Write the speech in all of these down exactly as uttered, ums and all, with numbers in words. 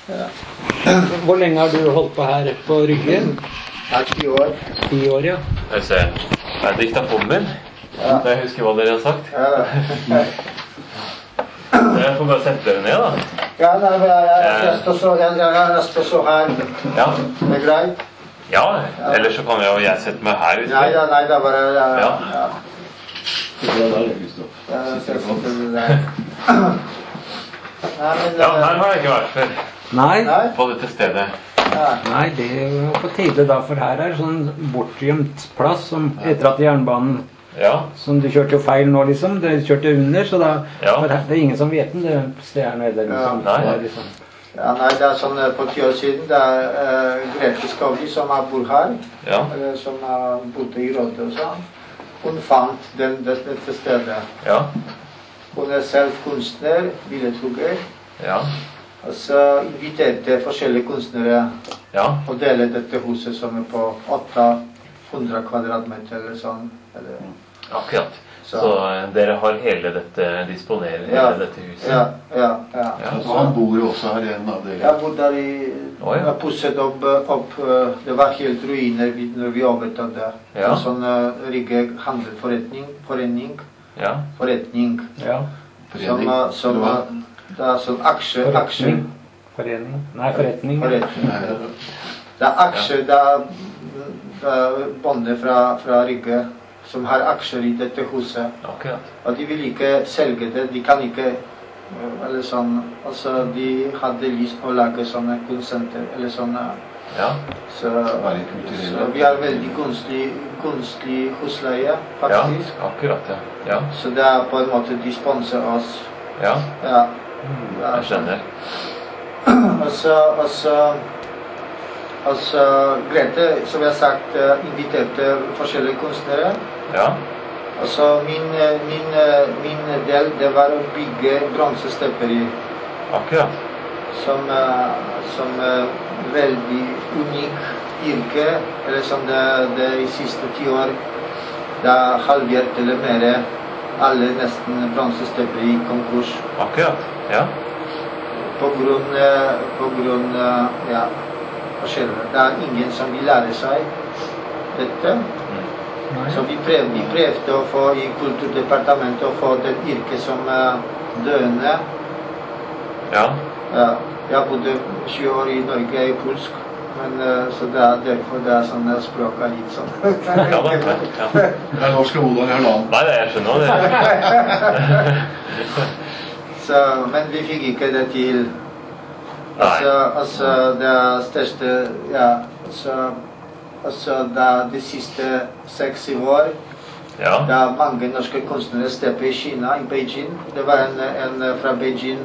Ja. Hvor lenge har du holdt på her på Rygge? Her ti år. Ti år, ja. Jeg ser. Det er diktafonen min. Ja. Så jeg husker hva dere har sagt. Ja. Jeg får bare sette dere ned, da. Ja, nei, men jeg, jeg, jeg, står så, jeg, jeg, jeg står så her. Ja. Det er greit? Ja, ellers så kan jeg, jeg sette meg her. Nei, da, nei, da bare... Ja. Ja. Ja. Det er der, Gustav. Ja, jeg ser det der. Nei, men... Ja, her har jeg ikke vært før. Nei. Nei? På dette stedet. Ja. Nei, det er jo på tide da, for her er sånn bortgjemt plass som etter at jernbanen, Ja. som du kjørte jo feil nå liksom, det kjørte under, så da, Ja. for her, det er ingen som vet den, det stedet her nede liksom. Ja, nei. Det er liksom. Ja, nei, det er sånn eh, på ti år siden, det er uh, Grete Skovli som har bor her, Ja. eller som har bodd i Rådet og sånn. Hun fant den, det, dette stedet. Ja. Hun er selv kunstner, billedhugger, Ja. og så inviterte forskjellige kunstnere Ja. å dele dette huset som er på åtte hundre kvadratmeter eller sånn. Eller, Akkurat. Så- Så eh, dere har hele dette, disponerer Ja. hele dette huset. ja, ja, ja. Ja, Altså, han bor jo også her i en av Jeg dere. bodde der i, Å, ja. jeg pusset opp, opp, eh, det var helt ruiner vi- når vi overtok det. Ja. En sånn uh, Rygge handelsforretning, forening, Ja. forretning, Ja. som, Forening. eh, som Eller hva? eh, det er sånn aksje, aksje, Forretning. Forening. Nei, forretning. forretning. Nei, Det er aksjer, det er, det er bønder fra, fra Rygge som har aksjer i dette huset. Akkurat. Og de vil ikke selge det, de kan ikke, eh, eller sånn, altså de hadde lyst på å lage sånne kunstsenter, eller sånne, Ja. så, Være kulturelle. så vi har veldig gunstig, gunstig husleie, Ja. faktisk. Akkurat, ja. Ja. Så det er på en måte de sponser oss, Ja. ja. Jeg skjønner. Og så, og så, og så Grete, som jeg har sagt, eh, inviterte forskjellige kunstnere. Ja. Og så min, eh, min, eh, min del, det var å bygge bronsesteperi. Akkurat. Som, eh, som eh, veldig unik yrke, eller som det, det i siste ti år, det er halvert eller mer alle nesten bronsesteperi i konkurs. Akkurat. Ja. På grunn, eh, på grunn eh, ja, forskjellige. Det er ingen som vil lære seg dette. Mm. Så vi prøvde, vi prøvde å få i Kulturdepartementet å få det yrket som er døende. Ja. Ja, jeg bodde tjue år i Norge, jeg er polsk, men eh, så det er derfor det er sånn at språket er litt sånn. Ja da. Ja. Det er norsk og Odal i halvannen. Nei, det jeg skjønner det. Så, men vi fikk ikke det til. Nei. Altså, altså det største, ja, altså, altså det er de siste seks-syv år, Ja. det er mange norske kunstnere steppe i Kina, i Beijing. Det var en, en fra Beijing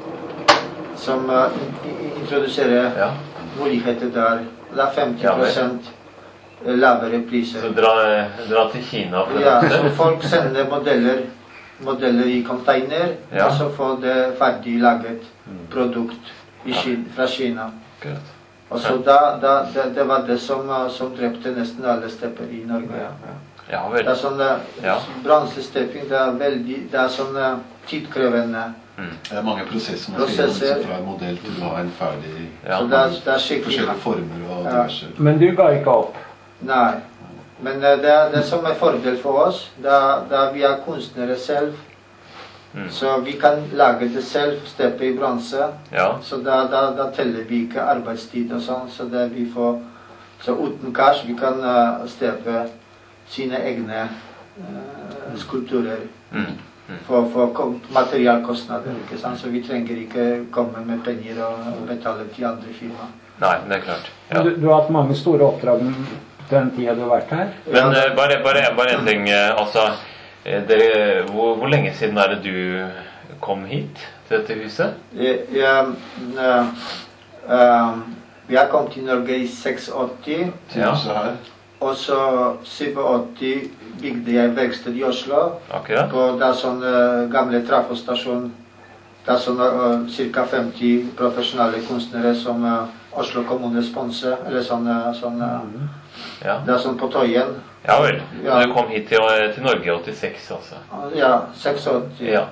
som uh, introduserer Ja. muligheter der. Det er femti Ja, vel. prosent lavere priser. Så dra, dra til Kina for Ja, så dette? folk sender modeller, modeller i container, Ja. og så får det ferdig laget produkt i Kina, fra Kina. Akkurat. Og så da, da, det, det var det som, uh, som drepte nesten alle stepper i Norge. Ja. Ja Det er vel. sånn uh, Ja. bronsestepping, det er veldig, det er sånn uh, tidkrevende. Mm. Det er mange prosesser man skal Prosesser. gjennom fra en modell til å ha en ferdig Ja. Så det er, det er skikkelig. forskjellige former og Ja. diverse. Men du ga ikke opp. Nei. Men uh, det, er, det som er fordel for oss, det er, det er vi er kunstnere selv. Mm. Så vi kan lage det selv, steppe i bronse. Ja. Så da, da, da teller vi ikke arbeidstid og sånn. Så det vi får, så uten cash vi kan uh, steppe sine egne uh, skulpturer. Mm. Mm. For, for kom- materialkostnader, ikke sant? Så vi trenger ikke komme med penger og betale til andre firma. Nei, det er klart. Ja. Du, du har hatt mange store oppdrag den tida du har vært her. Men eh, bare, bare, bare en ting. eh, Altså, eh, dere, hvor, hvor lenge siden er det du kom hit til dette huset? Jeg, jeg, uh, uh, vi har kommet til Norge i åttiseks, Til Ja. huset her. og så åttisju bygde jeg verksted i Oslo. Akkurat. På det er sånn uh, gamle trafostasjon. Det er sånn uh, ca. femti profesjonelle kunstnere som uh, Oslo kommune sponser. Eller sånn, uh, sånn uh, Ja. Det er sånn på Tøyen. Ja vel. Ja. Så du kom hit til, til Norge i åttiseks, altså? Ja, åttiseks. Ja.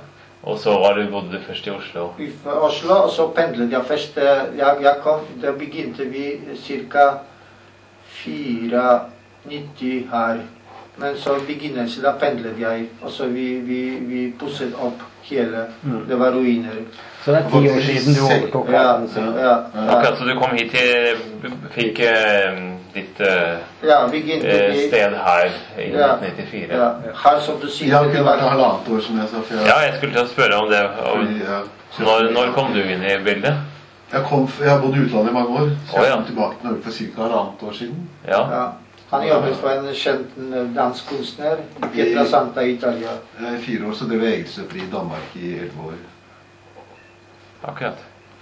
Og så var du, bodde du først i Oslo? I Oslo, og så pendlet jeg først. Jeg, jeg kom, da begynte vi cirka fire nitti her. Men så i begynnelsen, da pendlet jeg. Og så vi, vi, vi pusset opp hele. Mm. Det var ruiner. Så det er ti år siden du overtok Ja, verden. ja, ja. Akkurat, så du kom hit til, fikk eh, ditt eh, Ja, begynte eh, vi. sted her i Ja, nitten nittifire. ja. Her som du sier, Jeg har det ikke var... vært halvannet år, som jeg sa. For jeg, Ja, jeg skulle til å spørre om det. Og, fordi jeg, når, når kom du inn i bildet? jeg, kom, jeg har bodd i utlandet i mange år, så jeg Å, ja. kom tilbake til Norge for cirka halvannet år siden. Ja. Ja. Han jobbet for en kjent dansk kunstner i Pietrasanta i Italia. Jeg er i fire år, så drev jeg Egelsøfri i Danmark i elleve år. Akkurat.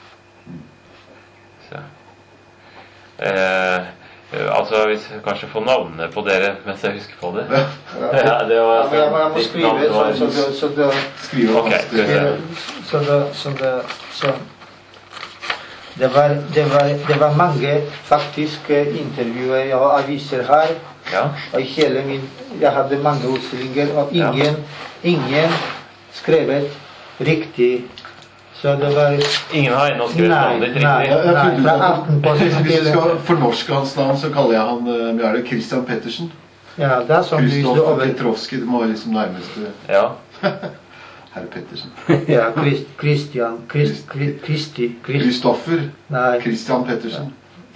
Så. Eh, altså, hvis jeg kanskje får navnene på dere mens jeg husker på det. Ja. Ja, det var, Ja, men jeg, må- jeg må ditt skrive, navn var- så, så, så, så, Skriver Ok, fast, skal vi se. eh, så, det, så, det, så det, var, det, var, det var mange faktisk intervjuer og aviser her. Ja. Og i hele min, jeg hadde mange utstillinger, og Ja. ingen, ingen skrevet riktig. Så det var... Ingen har ennå skrevet Nei, navnet ditt nei. riktig. Jeg har funnet ut fra at- Aftenposten Hvis til- du skal fornorske hans navn, så kaller jeg han eh, men er det Christian Pettersen. Ja, det er som lyste Krzysztof over... Petrovski, det må være liksom nærmeste Ja. herr Pettersen. Ja, Christ, Christian, Christ, Christ, Christi, Christ, Kristoffer nei, Christian Pettersen.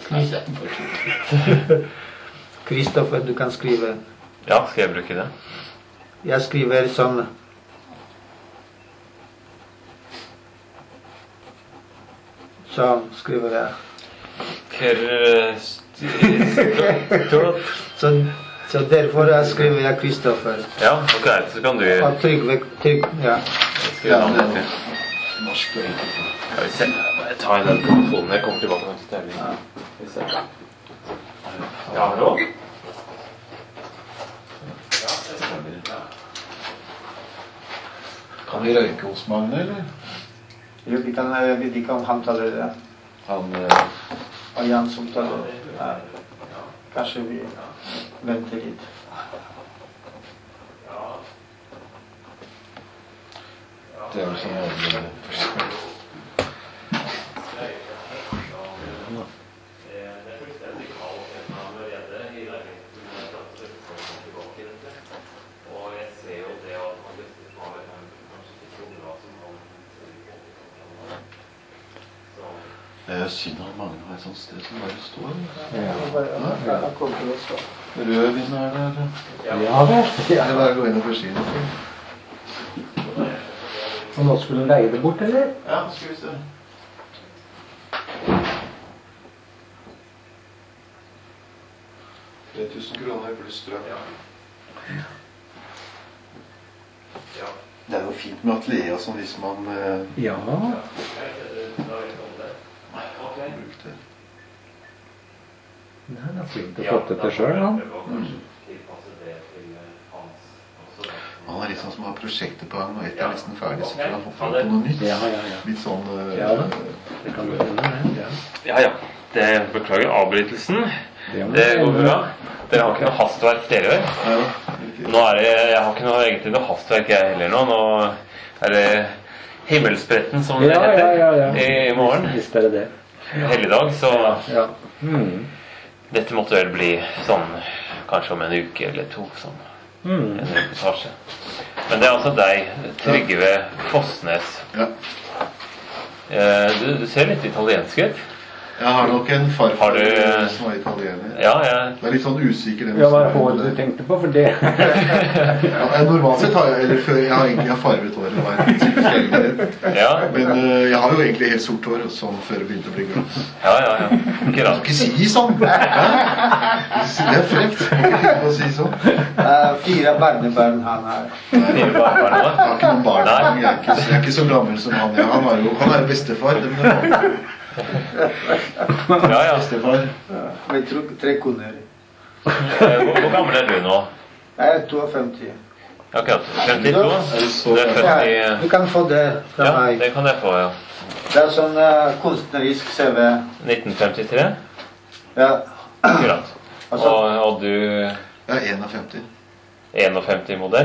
Kristoffer, du kan skrive. Ja, skal jeg bruke det? Jeg skriver som... Sånn skriver jeg. Kristoffer. Så, så derfor jeg skriver jeg Kristoffer. Ja, ok, så kan du Og Trygve, Trygve, ja. skrive Ja, det navnet er ditt. norsk og enkelt. Skal vi se. Jeg tar inn den telefonen. Jeg kommer tilbake til stevning. Skal vi se. Ja, hallo? Kan vi røyke hos Magne, eller? Jo, vi kan, jeg vet ikke om han taler det. Han eh, Og Jan som taler det. Ja. Kanskje vi venter litt. Det er jo sånn vanlig. Det er synd at mange har et sånt sted som bare står. Jeg kommer til å stå. Rødvin er der. Ja vel. Det er bare å gå inn og forsyne seg. Og nå skulle hun leie det bort, eller? Ja, skal vi se. tre tusen kroner pluss strøm. Det er jo fint med atelier som hvis man eh, Ja. brukte. Nei, det er flink til å få det til selv, han. Han er liksom som har prosjekter på gang, og ett er nesten ferdig, så får han hoppe på noe nytt. Ja, ja, ja. Litt sånn eh, Ja da. Det kan du finne, det. Ja. Ja, ja. Det, beklager avbrytelsen. Det må Det vi går gjøre. bra. Dere har ikke noe hastverk dere gjør? ja, ikke- Nå er det, jeg har ikke noe, egentlig noe hastverk jeg heller nå. Nå er det himmelspretten som det Ja, heter ja, ja, ja. i morgen. Visst er det det. Helligdag, så Ja. Mm. dette måtte vel bli sånn kanskje om en uke eller to, sånn Mm. en reportasje. Men det er altså deg, Trygve Fossnes. Ja. Eh, Du, du ser litt italiensk ut. Jeg har nok en farfar Har du- som var italiener. Ja, jeg, Det er litt sånn usikker den Ja, hva er historien håret du der. tenkte på, for det... Ja, normalt sett har jeg, eller før, jeg har egentlig farvet håret, det var en tilfeldighet. ja, Men eh, jeg har jo egentlig helt sort hår, sånn før det begynte å bli grått. ja, ja, ja. Ikke Du rart. kan ikke si sånn! Hæ? Det er frekt. Du kan ikke finne på å si sånn. Uh, fire barnebarn han har. Fire barnebarn nå. Jeg har ikke noen barn. Nei. Jeg er ikke, jeg er ikke så gammel som han. Ja, han er jo han er bestefar. Det er min Ja, ja. bestefar. Med tre, tre kunder. Eh, Hvor, hvor gammel er du nå? Jeg er femtito. Akkurat. femtito? Er du så Du er født Ja, i du kan få det fra Ja, meg. det kan jeg få, ja. Det er sånn uh, kunstnerisk C V. nitten femtitre? Ja. Akkurat. Altså- Og, og du Jeg er femtién. enogfemti-modell?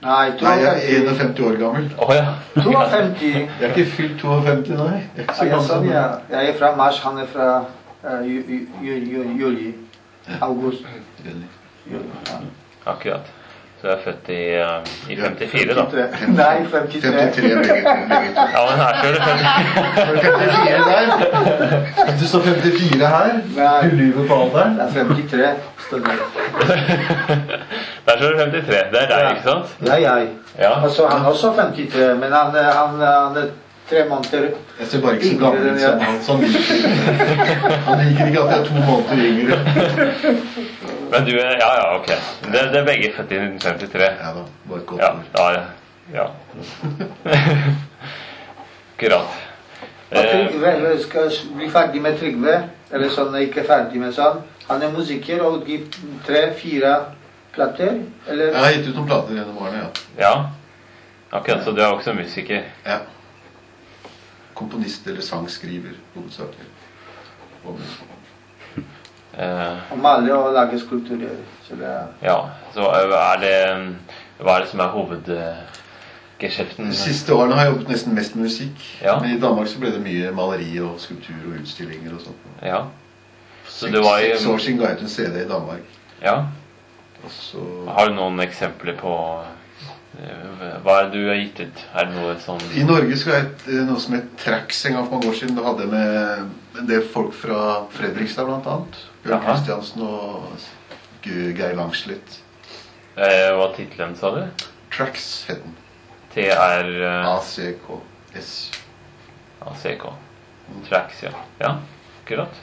Nei, Nei, jeg er femti. femtién år gammel. Å ja. femti. Jeg er ikke fylt femtién, nei. Jeg er ikke så Ja, gammel. sånn, ja. Jeg er fra mars, han er fra uh, ju, ju, ju, ju, juli. August. Juli. Juli, ja. Akkurat. Så jeg er født i, uh, i femtifire, da. Nei, femtitre. femtitre, begge to. Begge to. Ja, men her står det femtifire. femtifire der. Du står femtifire her. Nei. Du lyver på alderen. Det er femtitre. Står det. Der står det femtitre. Det er deg, ikke sant? Ja, jeg. Ja. Altså, han er også femtitre, men han, er- han, er- han er tre måneder. Jeg ser bare ikke så gammel ut som han. Så han liker, han liker ikke at jeg er to måneder yngre. Men du er, ja, ja, ok. Det, det er begge født i nitten femtitre. Ja da, bare et godt Ja, ord. ja, ja. Akkurat. Og Eh, Trygve, vi skal bli ferdig med Trygve, eller sånn, ikke ferdig med sånn. Han er musiker og utgiver tre, fire plater, eller? Jeg har gitt ut noen plater gjennom årene, ja. ja. Akkurat, så du er også musiker. ja. Komponist eller sangskriver, hovedsakelig. Og Eh, Og maler og lager skulpturer. Så det er... ja, så er det, hva er det som er hovedgeskjeften? De siste årene har jeg jobbet nesten mest med musikk. Ja. Men i Danmark så ble det mye maleri og skulptur og utstillinger og sånt. Ja. Så Seks, du var i, seks år siden ga jeg ut en C D i Danmark. ja. Og så... Har du noen eksempler på eh, hva er det du har gitt ut? Er det noe sånn... I Norge så ga jeg ut eh, noe som het Tracks en gang for mange år siden. Da hadde jeg med en del folk fra Fredrikstad blant annet. Bjørn Jaha. Kristiansen og Ge- Geir Langslitt. Eh, hva er titlen, sa du? Tracks het den. T R A C K S. A C K. Tracks, ja. Ja, akkurat.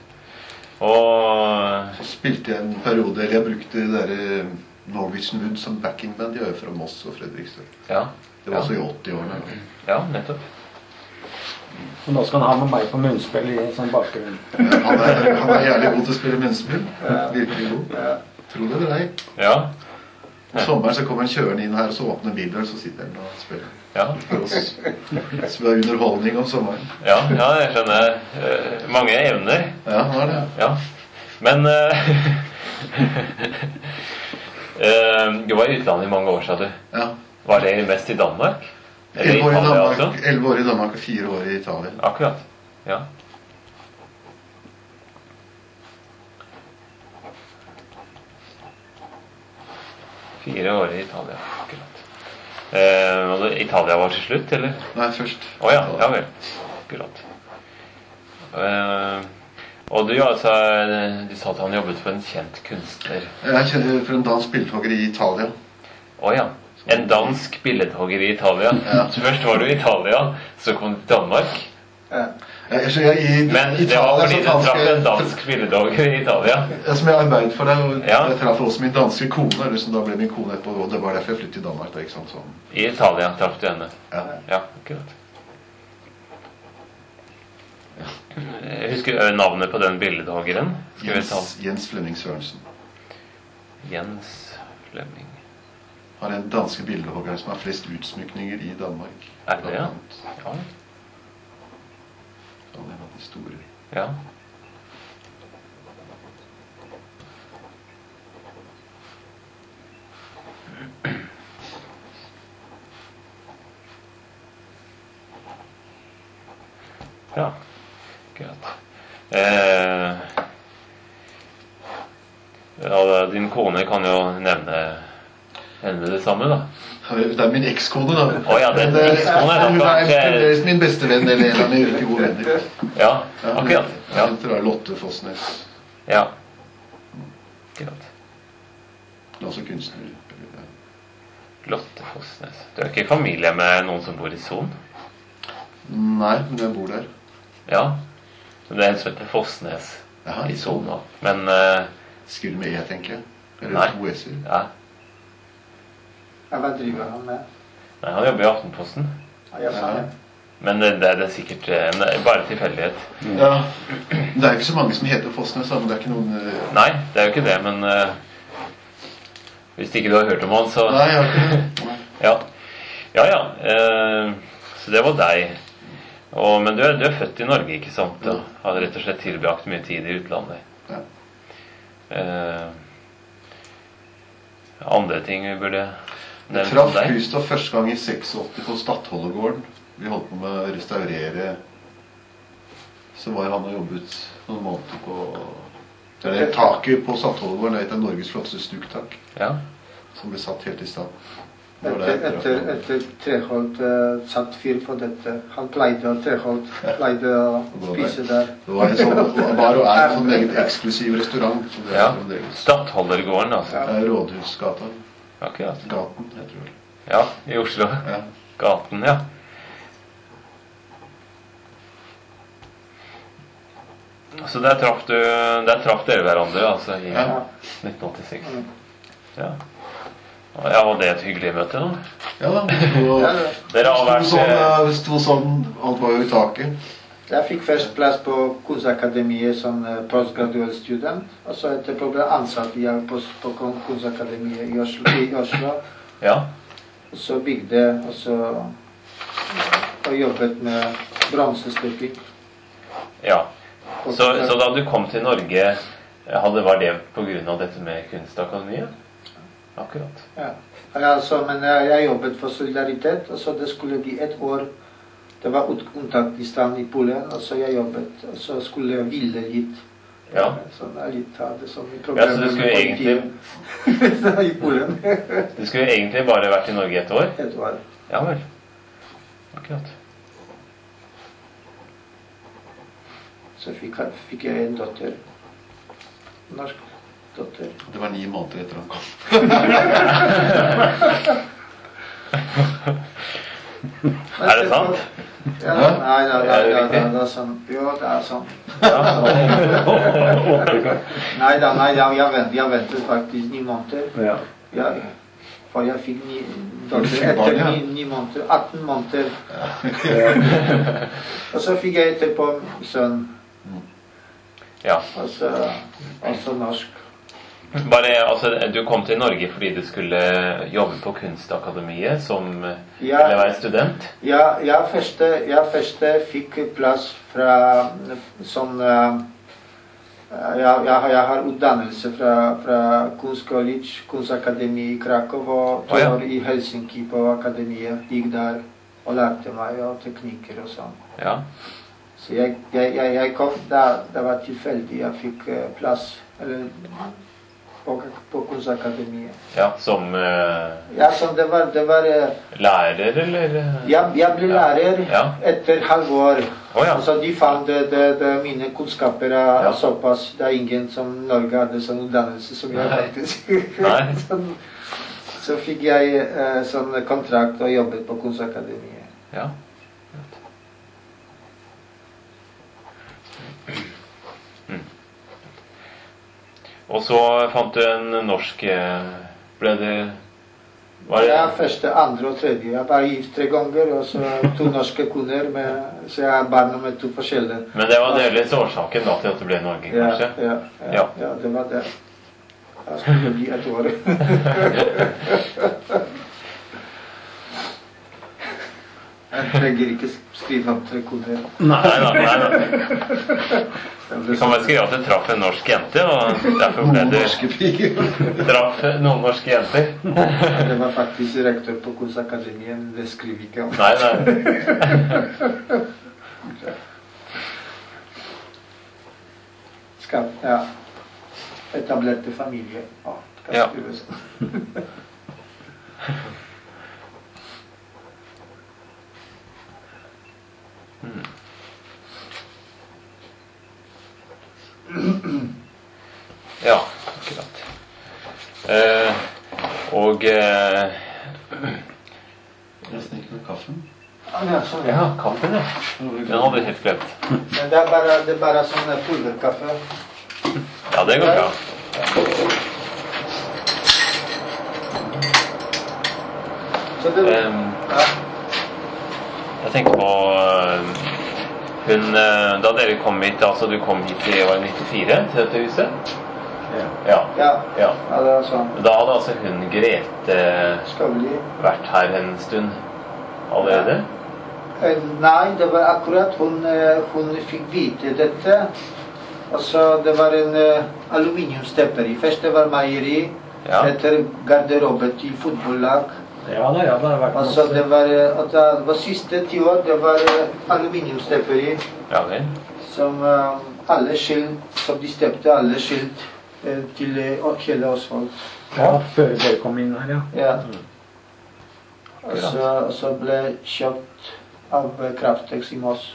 Og Så spilte jeg en periode, eller jeg brukte det der eh, Norwegian Wood som backingband. De er jo fra Moss og Fredrikstad. ja. Det var ja. også i åtti-årene. Ja, nettopp. Så nå skal han ha med meg på munnspill i sånn bakgrunn. Ja, Han er, han er jævlig god til å spille munnspill. Virkelig god. Tro det eller ei. Ja. Om sommeren så kommer han kjørende inn her, og så åpner bilen, så sitter han og spiller. Ja. For oss som har underholdning om sommeren. Ja, ja, jeg skjønner. Eh, mange evner. Ja, han har det. Ja. Men eh, eh, du var i utlandet i mange år, sa du. Ja. Var det mest i Danmark? Eller Elleve år, i Italia Danmark, også? elleve år i Danmark og fire år i Italia. Akkurat. Ja. Fire år i Italia. Akkurat. Eh, og det- Italia var til slutt, eller? Nei, først. Å ja, ja vel. Akkurat. Eh, og du, altså, du sa at han jobbet for en kjent kunstner. Jeg kjenner for en dansk billedhogger i Italia. Å ja. En dansk billedhogger i Italia. Ja. Så først var du i Italia, så kom du til Danmark. Ja. Jeg, så jeg, i, Men det Italia, var fordi så du traff danske- en dansk billedhogger i Italia. Ja, som jeg arbeidet for deg, og Ja. jeg traff også min danske kone, eller som da ble min kone etterpå, og det var derfor jeg flyttet til Danmark, da, ikke sant, sånn. I Italia traff du henne. Ja. Ja, akkurat. Jeg husker ø, navnet på den billedhoggeren. Skal vi ta Jens, Jens Flemming Sørensen. Jens Flemming. Han er den danske billedhoggeren som har flest utsmykninger i Danmark. Er det det, ja? Blant annet. Ja. Han er en av de store. Ja. Ja, greit. Eh, ja, din kone kan jo nevne henne det samme, da. Det er min ekskone, da. Å ja, det er Men, eh, ekskone, da. Hun er Kanskje- fremdeles min beste venn, eller en av mine virkelig gode venner. Ja, Ja, hun- akkurat. Ja, Hun heter da Lotte Fossnes. ja. Akkurat. Hun er også kunstner. Lotte Fossnes. Du er ikke i familie med noen som bor i Son? Nei, men jeg bor der. Ja. Men det er en som heter Fossnes Jaha, i Son nå. Men eh, Skriver med E, tenker jeg. Eller Nei. to S-er. ja. Ja, hva driver han med? Nei, han jobber i Aftenposten. Ja, jeg sa det. Men det, det er sikkert eh, en, bare tilfeldighet. Ja. Det er ikke så mange som heter Fossnes, da, men det er ikke noen eh, Nei, det er jo ikke det, men eh, hvis ikke du har hørt om han, så Nei, jeg har ikke det. Nei. Ja, ja. ja. Eh, så det var deg. Og, men du er, du er født i Norge, ikke sant? Og har rett og slett tilbrakt mye tid i utlandet. Ja. Eh, andre ting vi burde Jeg traff Kristoff første gang i seksogåtti på Stadholdergården. Vi holdt på med å restaurere. Så var han og jobbet noen måneder på det er taket på Stadholdergården. Det er Norges flotteste stuktak. Ja. Som ble satt helt i stand. Etter, etter, etter Treholt uh, satt fyr for dette. Han pleide å Treholt pleide å spise der. Det var en sånn, var og er en sånn meget eksklusiv restaurant. Ja, Stadholdergården, altså. Ja, Rådhusgata. Akkurat. Gaten, jeg tror. Ja, i Oslo. Ja. Gaten, ja. Så der traff du, der traff dere hverandre, altså, i Ja. nitten åttiseks. Ja. Ja, var det et hyggelig møte da? Ja da, og Dere har vært... Sånn, det sto sånn, alt var jo i taket. Jeg fikk først plass på Kunstakademiet som postgraduate student, og så etterpå ble ansatt jeg på, på Kunstakademiet i Oslo, i Oslo. Ja. Og så bygde, og så og jobbet med bronsestykking. Ja. Så, så da du kom til Norge, hadde, var det på grunn av dette med Kunstakademiet? Akkurat. Ja, altså, men jeg, jeg jobbet for Solidaritet, og så det skulle bli et år. Det var unntakstilstand i Polen, og så jeg jobbet, og så skulle jeg ville litt. Ja. Så jeg litt av det som i Ja, problemet så du skulle egentlig... i Polen. Du skulle egentlig bare vært i Norge et år? Et år. Ja vel. Akkurat. Så fikk, fikk jeg en dotter. Norsk dotter. Det var ni måneder etter han kom. Er det sant? Ja, nei, nei, nei, nei, nei, det er sånn. Jo, det er sånn. Nei da, nei, jeg, jeg, ventet, jeg ventet faktisk ni måneder. Ja. Ja, for jeg fikk ni dotter etter ni, ni måneder, atten måneder. Og så fikk jeg etterpå sønn. Ja. Og så, og så norsk. Bare, altså, du kom til Norge fordi du skulle jobbe på Kunstakademiet som, Ja. eller være student? Ja, jeg første, jeg første fikk plass fra som uh, jeg, jeg, jeg har utdannelse fra, fra Kunstcollege, Kunstakademi i Krakow og to oh, ja. år i Helsinki på akademiet. Gikk der og lærte meg og teknikker og sånn. Ja. Så jeg, jeg, jeg, jeg kom da, det var tilfeldig. Jeg fikk uh, plass eller, på, på Kunstakademiet. Ja, som uh, Ja, så det var, det var uh, lærer, eller? Jeg, jeg ble lærer ja. etter halvår. Oh, ja. Altså, de fant det, det, det, mine kunnskaper er Ja. såpass. Det er ingen som Norge hadde sånn utdannelse som jeg Nei. faktisk. Nei. sånn, så fikk jeg uh, sånn kontrakt og jobbet på Kunstakademiet. Ja. Mm. Og så fant du en norsk eh, ble det var det Jeg er første, andre og tredje. Jeg var gift tre ganger, og så to norske kunder, med, så jeg er barn med to forskjellige. Men det var delvis årsaken da til at det ble Norge, Ja, kanskje? ja, ja, Ja. ja, det var det. Jeg skulle bli et år. Jeg trenger ikke skrive om tre kunder. Nei da, nei da. Du kan bare skrive at du traff en norsk jente, og derfor ble Noen du norske piger. traff noen norske jenter. Det var faktisk rektor på Kunstakademien, det skriver ikke om. Nei, nei. Skap, ja. Etablerte familie. Ja, skal Ja. skrives. Mm. Ja, akkurat. Eh, og eh, Nesten ikke noe kaffe. Ja, sånn, ja. ja, kaffen, ja. Den hadde jeg helt glemt. Men det er bare, det er bare sånn pulverkaffe. Ja, det går bra. Så det, Ehm, ja. Jeg tenkte på eh, hun, eh, da dere kom hit, altså du kom hit i år nittifire til dette huset? Ja. Ja. Ja. Ja. Ja, det er sånn. Da hadde altså hun Grete Skavli. vært her en stund allerede? Eh, Nei, det var akkurat hun, eh, hun fikk vite dette. Altså, det var en uh, aluminiumstepper i. Først det var meieri, Ja. etter garderobe til fotballag, Ja da, ja, det har vært Altså, masse. det var, eh, at det var siste ti år, det var eh, aluminiumssteperi Ja vel. som eh, alle skilt, som de stepte alle skilt eh, til eh, hele Osvald. Ja, før dere kom inn her, ja. Ja. Og så, og så ble kjøpt av eh, Kraftex i Moss.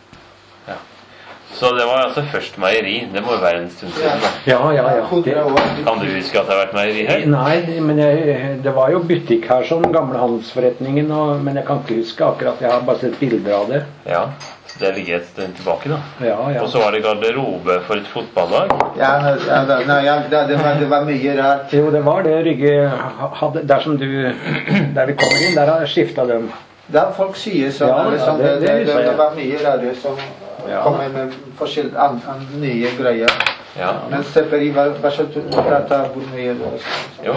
Så det var altså først meieri. Det må jo være en stund siden, da. Ja, ja, ja. hundre Det, år. Kan du huske at det har vært meieri her? nei, men jeg, det var jo butikk her som gamle handelsforretningen, og, men jeg kan ikke huske akkurat. Jeg har bare sett bilder av det. Ja. Så det ligger et stund tilbake, da. Ja, ja. Og så var det garderobe for et fotballag. Ja, ne- ja, da- nei, ja det, det, var, det var mye rart. Jo, det var det Rygge hadde. Der som du Der vi kommer inn, der har jeg skifta dem. Da folk sier sånn, Ja, eller ja, sånn, det- det, det det, husker det, jeg. var mye rare som Ja. kommer med forskjellige an, an, nye greier. Ja. Men steperi var, var så å prate hvor mye det var. Jo.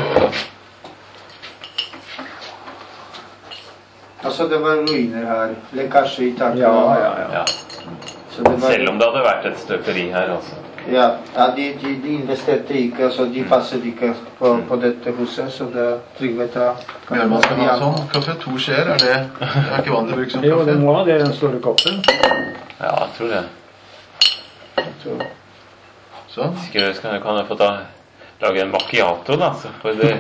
Altså, det var ruiner her. Lekkasje i taket. Ja, ja, ja. Ja. Så det var, Selv om det hadde vært et støperi her, altså. ja, ja de, de, de investerte ikke, altså de passet ikke på, på dette huset, så det Trygve ta Men man skal ha sånn kaffe, to skjeer, er det det er ikke vanlig å bruke som Jo, det kaffe? må ha det, den store koppen. Ja, jeg tror det. Så, Sånn. Sikkert kan, kan jeg få ta, lage en macchiato, da. Så får det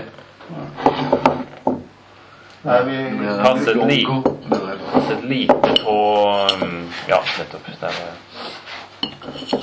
nei, vi, Det blir Passet li- logo, det der. sett lite på um, Ja, nettopp. Der var jeg.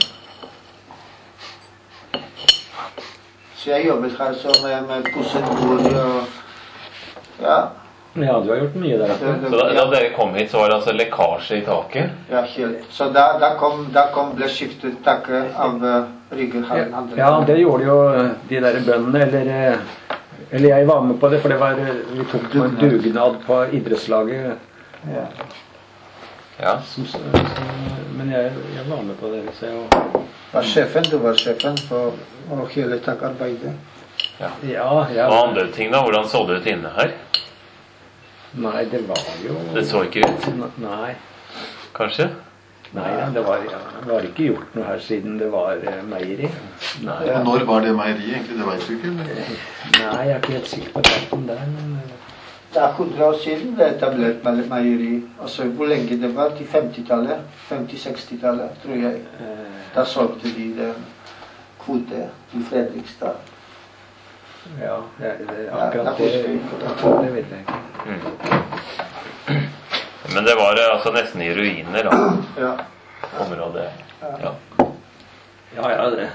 så jeg jobbet her så med, med pusset bord og ja, Ja, du har gjort mye der. det, det, Så da, da ja, dere kom hit, så var det altså lekkasje i taket? ja, helt. Så da, da kom, da kom ble skiftet taket av uh, Rygge her. Ja, det gjorde jo de der bøndene, eller eh, Eller jeg var med på det, for det var eh, vi tok på en dugnad på idrettslaget. Ja. Ja. Som, som, men jeg, jeg var med på det. Så jeg, Var sjefen, du var sjefen på og hele takarbeidet. ja, jeg, Og andre ting, da? Hvordan så det ut inne her? Nei, det var jo Det så ikke ut, Nei. kanskje? Nei, ja, det var, ja, det var ikke gjort noe her siden det var eh, meieri. Nei, Ja. Og når var det meieri egentlig? Det vet du ikke? Eller? nei, jeg er ikke helt sikker på datoen der, men eh, Det er hundre år siden det etablert me- meieri. Altså hvor lenge det var? Til femtitallet? femti-sekstitallet, tror jeg. eh, Da solgte de den kvote til Fredrikstad. ja, det, det, Ja, akkurat da det, husker jeg ikke. det vet jeg ikke. Mm. Men det var eh, altså nesten i ruiner, da. Ja. Området. Ja. Ja, ja, det.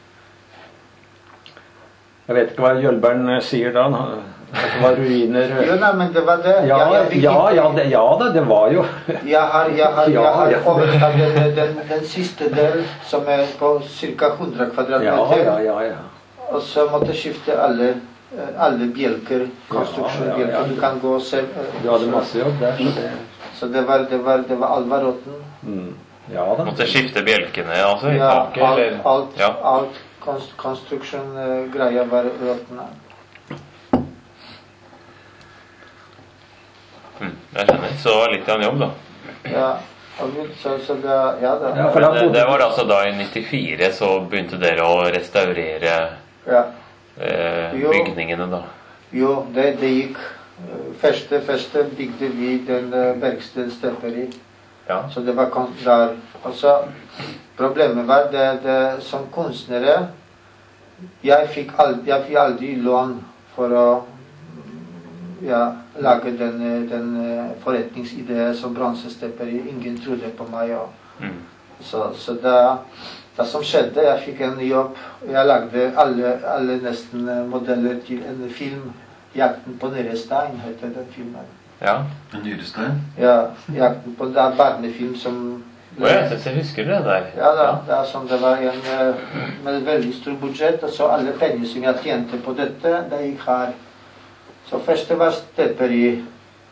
Jeg vet ikke hva Jølbern eh, sier da. han- At det var ruiner. Jo, nei, men det var det. Ja, Jeg- jeg fikk ja, ikke- ja, det, ja da, det var jo Jeg har, jeg har, jeg Ja, har ja. overtatt den, den, den siste del, som er på ca. hundre Ja, kvadratmeter. ja, ja, ja. Og så måtte skifte alle, eh, alle bjelker, konstruksjonsbjelker. Ja, ja, ja. Du kan gå og se. eh, Du hadde masse jobb der, så det Så det var, det var, det var alt var råtten. mm. Ja da. Måtte skifte bjelkene altså, i Ja, taket, alt, eller? alt, Ja. alt konst, konstruksjonsgreier var råtne. Mm, jeg skjønner. Så det var litt av en jobb, da. Ja, og vi- så, så det, ja da. Ja, for Men da det, bodde det var altså da i nittifire så begynte dere å restaurere Ja. eh, Jo. bygningene, da. Jo, det, det gikk. Eh, Første, første bygde vi den uh, Bergsten steperi. Ja. Så det var kon- der. Og så problemet var det, det som kunstnere jeg fikk, aldri, jeg fikk aldri lån for å ja, lage den, eh, den eh, forretningsideen som bronsesteperi. Ingen trodde på meg. Og, Mm. så så det, det som skjedde, jeg fikk en jobb. Jeg lagde alle, alle nesten eh, modeller til en film. 'Jakten på Nyrestein' heter den filmen. Ja. En nyrestein? Ja, 'Jakten på', det er barnefilm som Og jeg synes jeg husker det der. Ja da, det er som det var en eh, med veldig stor budsjett, og så alle penger som jeg tjente på dette, det gikk her. Så første var steperi.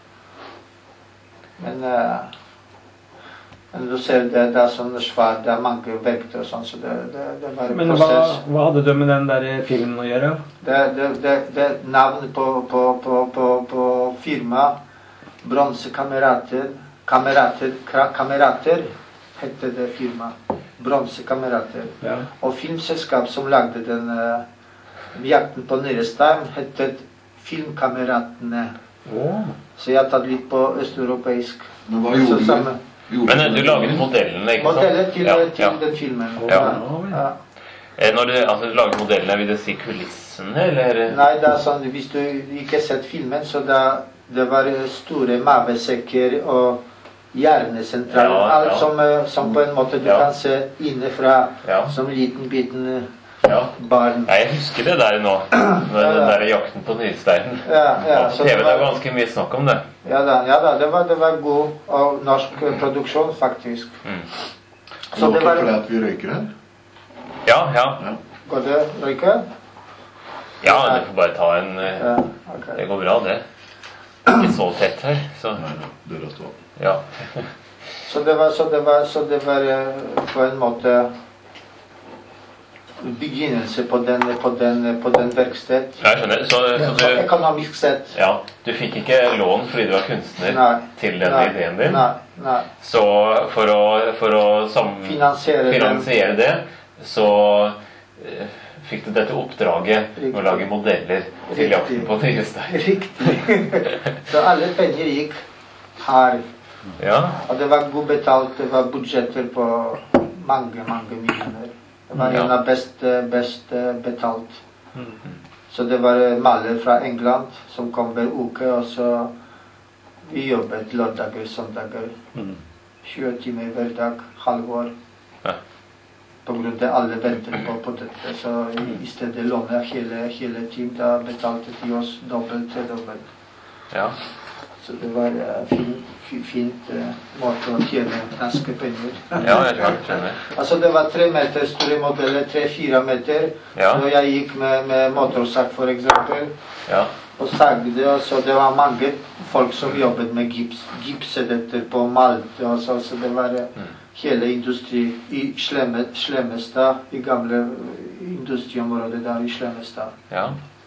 Men, eh, men du ser det, det er sånn svært, det er mange vekter og sånn, så det, det, det var en Men hva, prosess. hva hadde du med den der filmen å gjøre? Det, det, det, det navnet på, på, på, på, på firma, Bronsekamerater, kamerater, Kra- kamerater, hette det firma. Bronsekamerater. Ja. Og filmselskap som lagde den uh, 'Jakten på Nyrestein', hette Filmkameratene. Åh. Så jeg har tatt litt på østeuropeisk. Men hva gjorde Så du? samme. Gjorde Men eh, du laget modellene, ikke sant? Modeller til, Ja, til ja. den filmen. Ja. Ja. Eh, Når du altså, laget modellene, vil det si kulissene, eller? Nei, det er sånn, hvis du ikke har sett filmen, så det, det var store mavesekker og hjernesentraler. Ja, Alt ja. som, eh, som på en måte du Ja. kan se innefra, Ja. som liten biten Ja. barn. Nei, jeg husker det der nå. Med Ja, den ja. der jakten på nyresteinen. Ja, ja, Og så T V det det var- er ganske mye snakk om det. Ja da, ja da, det var, det var god og norsk eh, produksjon, faktisk. Mm. Så det det var ikke var... fordi at vi røyker her? Ja, ja. Ja. Går det, Røyke? Ja, du får bare ta en eh, Ja, ok. Det går bra, det. Ikke så tett her, så Nei, nei, døra står. ja. Så det var, så det var, så det var eh, på en måte begynnelse på den, på den, på den verksted. Jeg skjønner. Så, så du Økonomisk sett. Ja, du fikk ikke lån fordi du var kunstner Nei. til denne Nei. ideen din? Nei, nei. Så for å, for å sam Finansiere den. finansiere det, så eh, fikk du dette oppdraget med å Riktig. lage modeller til Riktig. jakten på nyrestein. Riktig. Så alle penger gikk her. Ja. Og det var godt betalt, det var budsjetter på mange, mange millioner. Det var Ja. en av best, best betalt. Så det var maler fra England som kom hver uke, og så vi jobbet lørdager, søndager. tjue timer hver dag, halvår. Ja. På grunn av alle ventet på, på dette. Så i, i stedet låne hele, hele tiden, da betalte de oss dobbelt, tredobbelt. Ja. Så det var uh, fint, fint, fint uh, måte å tjene norske penger. Ja, jeg skjønner. skjønner. Altså det var tre meter store modeller, tre-fire meter. Ja. Så jeg gikk med, med motorsag for eksempel, Ja. og sagde, og så det var mange folk som jobbet med gips, gipset dette på Malte, og så, så det var uh, hele industri i Slemme, Slemmestad, i gamle uh, industriområdet der i Slemmestad. ja.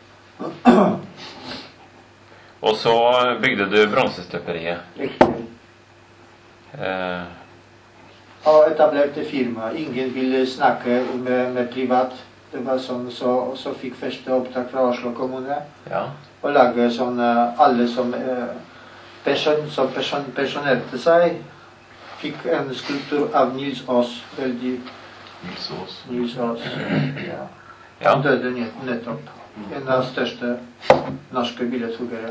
Og så bygde du bronsestøperiet. Riktig. Eh, Og etablerte firma. Ingen ville snakke med, med privat. Det var sånn, så, så fikk første opptak fra Oslo kommune. ja. Og lage sånn, eh, alle som, eh, person, som person, pensjonerte seg, fikk en skulptur av Nils Aas. Veldig Nils Aas. Nils Aas. Ja. Ja. Han døde nett- nettopp. En av de største norske billedhuggere.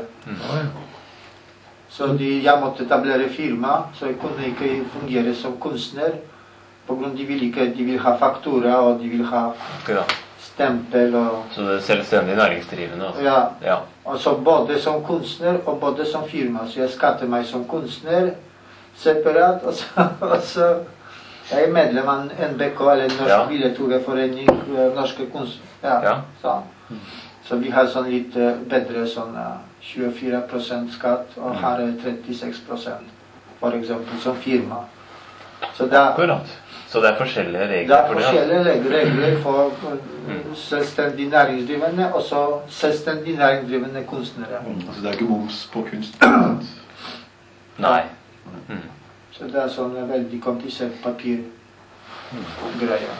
Så de, jeg måtte etablere firma, så jeg kunne ikke fungere som kunstner. På grunn av de vil ikke, de vil ha faktura, og de vil ha Akkurat. stempel og... Så det er selvstendig næringsdrivende, altså. Ja. Ja. Og så både som kunstner og både som firma. Så jeg skatter meg som kunstner separat, og så, og så jeg er medlem av N B K, eller Norsk Ja. Billedhuggerforening, eh, Norske kunst... Ja, Ja. sånn. Så vi har sånn litt eh, bedre sånn eh, tjuefire prosent skatt, og her er trettiseks prosent, for eksempel, som firma. Så det er, Akkurat. Så det er forskjellige det regler er for det? altså. forskjellige reg- regler for eh, selvstendig næringsdrivende, og så selvstendig næringsdrivende kunstnere. Altså det er ikke moms på kunst. Nei. Mm. Så det er sånn en veldig komplisert papirgreie.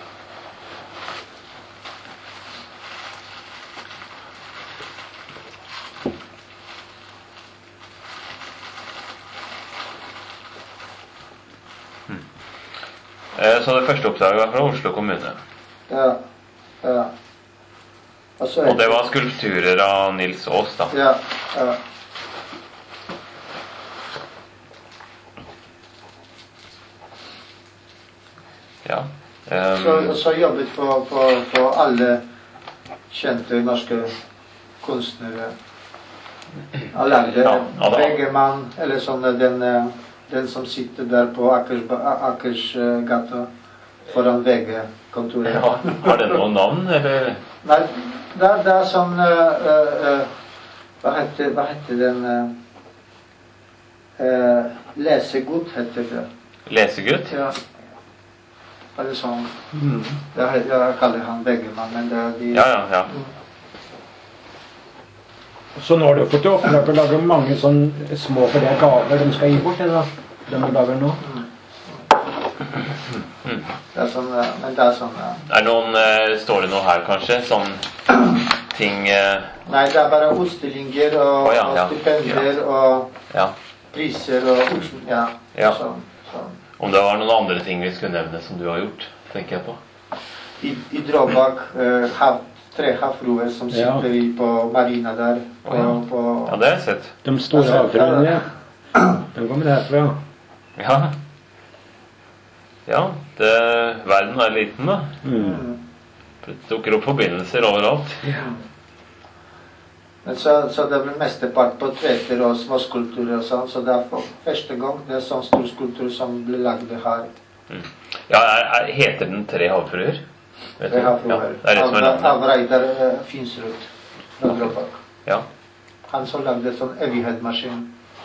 Eh, Så det første oppdraget var fra Oslo kommune. Ja, ja. Og så Og det var skulpturer av Nils Aas, da. Ja, ja. Ja. Så, Um, så jobbet for, for, for alle kjente norske kunstnere. Og lagde Ja, ja, da. Vegemann, eller sånn den, eh, den som sitter der på Akers, Akersgata foran V G-kontoret. ja. Har det noe navn, eller? Nei, det, det er sånn eh, eh, eh, hva, heter, hva heter den uh, uh, Lesegodt heter det. Lesegutt? Ja. Eller sånn. Det er, jeg kaller han Vegemann, men det er de... Ja, ja, ja. Så nå har du fått i oppdrag å lage mange sånn små, for det er gaver de skal gi bort, eller? De du lager nå. Det er sånn, eh, men det er sånn... eh, Er det noen, eh, står det noe her, kanskje? Sånn ting eh... Nei, det er bare utstillinger og, oh, ja, ja. og stipendier og ja. priser og ja, ja. Sånn, sånn. Om det var noen andre ting vi skulle nevne som du har gjort, tenker jeg på. I, i Drøbak eh, hav, tre havfruer som sitter ja. i, på marina der. På, oh, ja. På, ja, det har jeg sett. De store havfruene, ja. De kommer herfra. Ja. Ja, det, verden er liten, da. Mm. Det dukker opp forbindelser overalt. Ja. Men så, så det blir mestepart portretter og småskulpturer og sånn, så det er for første gang det er sånn stor skulptur som blir lagd her. Mm. Ja, er, er, heter den Tre havfruer? Tre havfruer. Ja, av, av Reidar uh, Finsrud fra Drøbak. Ja. Han som lagde sånn evighetsmaskin.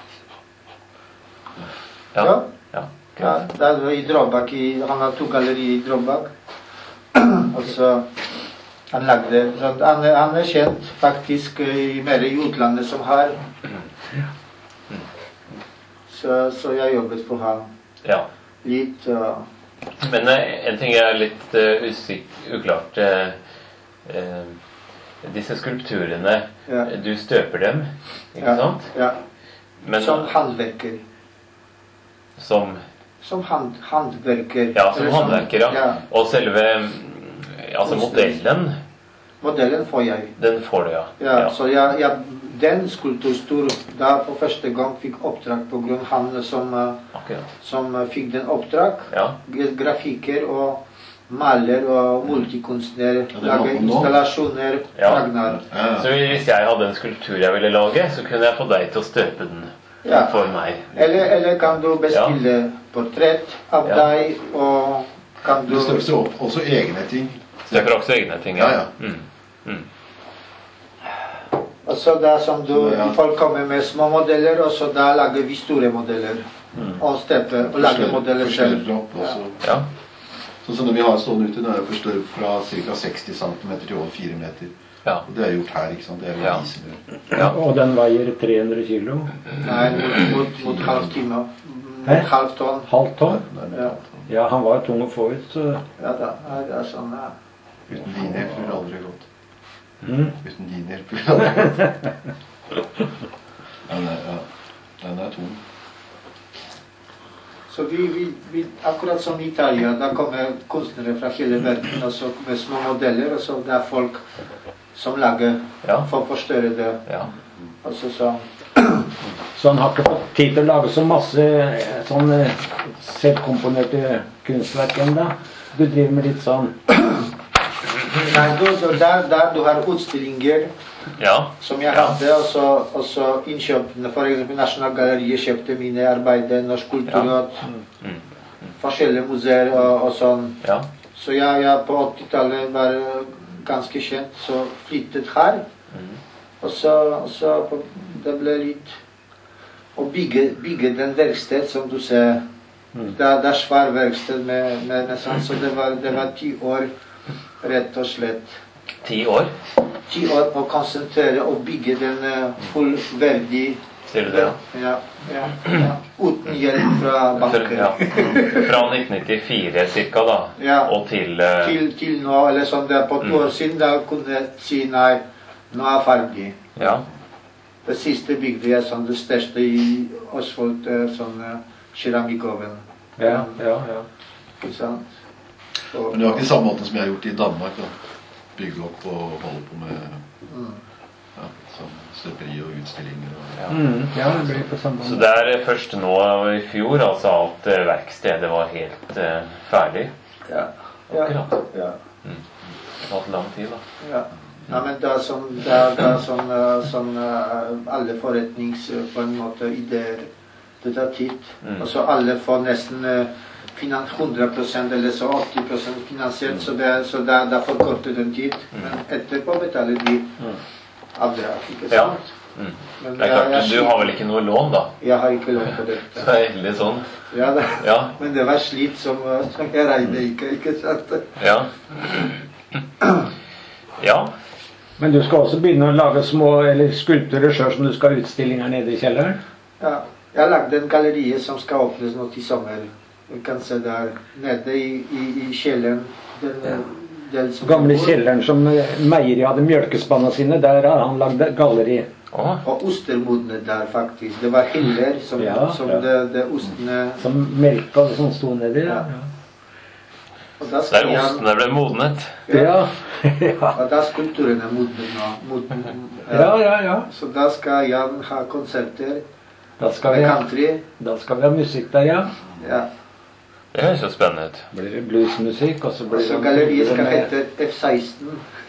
Ja. Ja. Ja. Ja, det er i Drøbak, i, han har to gallerier i Drøbak. Og så han lagde, han, han er kjent faktisk i mer i utlandet som her. Så, så jeg jobbet for ham. Ja. Litt. Uh, Men uh, en ting er litt uh, usik, uklart. Uh, uh, disse skulpturene, ja. Du støper dem, ikke ja, sant? Ja. Men, som håndverker. Som? Som hand, håndverker. Ja, som håndverker, ja. ja. Og selve, altså modellen? Modellen får jeg. Den får du, ja. Ja, ja. Så jeg, jeg, den skulpturstor, da på første gang fikk oppdrag på grunn av han som, okay. som fikk den oppdrag. Ja. Grafiker og maler og multikunstner, ja, lage installasjoner, ja. Ragnar. Ja. Så hvis jeg hadde en skulptur jeg ville lage, så kunne jeg få deg til å støpe den ja. For meg. Eller, eller kan du bestille ja. Portrett av ja. Deg, og kan du... Det støper også egne ting. Støper også egne ting, ja. ja. Mm. Mm. Og så da som du, ja. Folk kommer med små modeller, og så da lager vi store modeller. Mm. Og støper, og lager modeller selv. Ja. Ja. Sånn som når vi har stående ute, nå er det forstørret fra ca. seksti centimeter til over fire meter. Ja. Og det er gjort her, ikke sant? Det er jo ja. Ja. Og den veier tre hundre kilo? Nei, mot, mot halv time. Mot halv tonn. Halv tonn? Ja. Ja, han var tung å få ut, så... Ja da, det er sånn, ja. Uten din hjelp ville det aldri gått. Mm. Uten din hjelp ville det aldri gått. Ja, den er, ja. Den er tung. Så vi, vi, vi, akkurat som i Italia, da kommer kunstnere fra hele verden, og så med små modeller, og så det er folk som lager ja. For å forstørre det. Ja. Og så, så. Så han har ikke fått tid til å lage så masse sånne selvkomponerte kunstverk enda? Du driver med litt sånn... Nei, du, der, der du har utstillinger ja. Som jeg ja. hadde, og så, og så innkjøpte, for eksempel Nasjonalgalleriet kjøpte mine arbeider, norsk kultur, ja. mm. Mm. Forskjellige museer og, og sånn. Ja. Så jeg, jeg på åttitallet var ganske kjent, så flyttet her. Mm. Og så, så det ble litt å bygge, bygge den verksted som du ser. Mm. Det, det er svær verksted med, med, med sånn, så det var, det var ti år, rett og slett. Ti år? Ti år på å konsentrere og bygge den uh, fullverdig. Ser du det? Ja, ja, ja. Uten hjelp fra banker. Ja. Fra nitten nittifire cirka da, ja. Og til, uh... til... Til nå, eller sånn det er på to mm. år siden, da kunne jeg si nei, nå er jeg ferdig. Ja. Det siste bygde jeg sånn det største i Osvold, sånn uh, keramikkoven. Ja, ja, ja. Ikke sant? Så, men det var ikke samme måte som jeg har gjort i Danmark da. Bygge opp og holde på med mm. ja, sånn støperi og utstillinger og, ja. Mm, ja, det blir på samme måte. Så det er først nå i fjor altså at uh, verkstedet var helt uh, ferdig? Ja, ja, ja. Mm. Det har tatt lang tid da. Ja. Ja, men det er sånn, det er, det er sånn, uh, sånn uh, alle forretnings uh, på en måte ideer. Det tar tid. Mm. Og så alle får nesten uh, finans hundre prosent eller så åtti prosent finansiert, mm. så det, så det, det forkorter den tid. Mm. Men etterpå betaler de avdrag, ikke sant? Ja. Mm. Men det er klart, jeg, jeg, du har vel ikke noe lån da? Jeg har ikke lån på dette. Så det er heldig sånn. Ja, det, ja. Men det var slitt som, som jeg regner ikke, ikke sant? Ja. Ja. Men du skal også begynne å lage små eller skulpturer selv som du skal ha utstillinger nede i kjelleren? Ja. Jeg har lagd en gallerie som skal åpnes nå til sommer. Du kan se der nede i, i, i kjelleren. Den, del som Gamle bor. kjelleren som meieriet hadde mjølkespanna sine, der har han lagd galleri. Å, Og ostermodne der, faktisk. Det var hyller som, Ja, som ja. Det, det ostene Som melka som sto nedi. Ja. Og da der skal Jan, ostene ble modnet. Ja. Ja. og da skulpturen er modne nå. Modne, Ja, ja, ja. Så da skal Jan ha konserter Da skal vi med ha, country. da skal vi ha musikk der, ja. Ja. Det høres jo spennende ut. Blir det bluesmusikk, og så Og blir så det galleriet skal med- hete F seksten.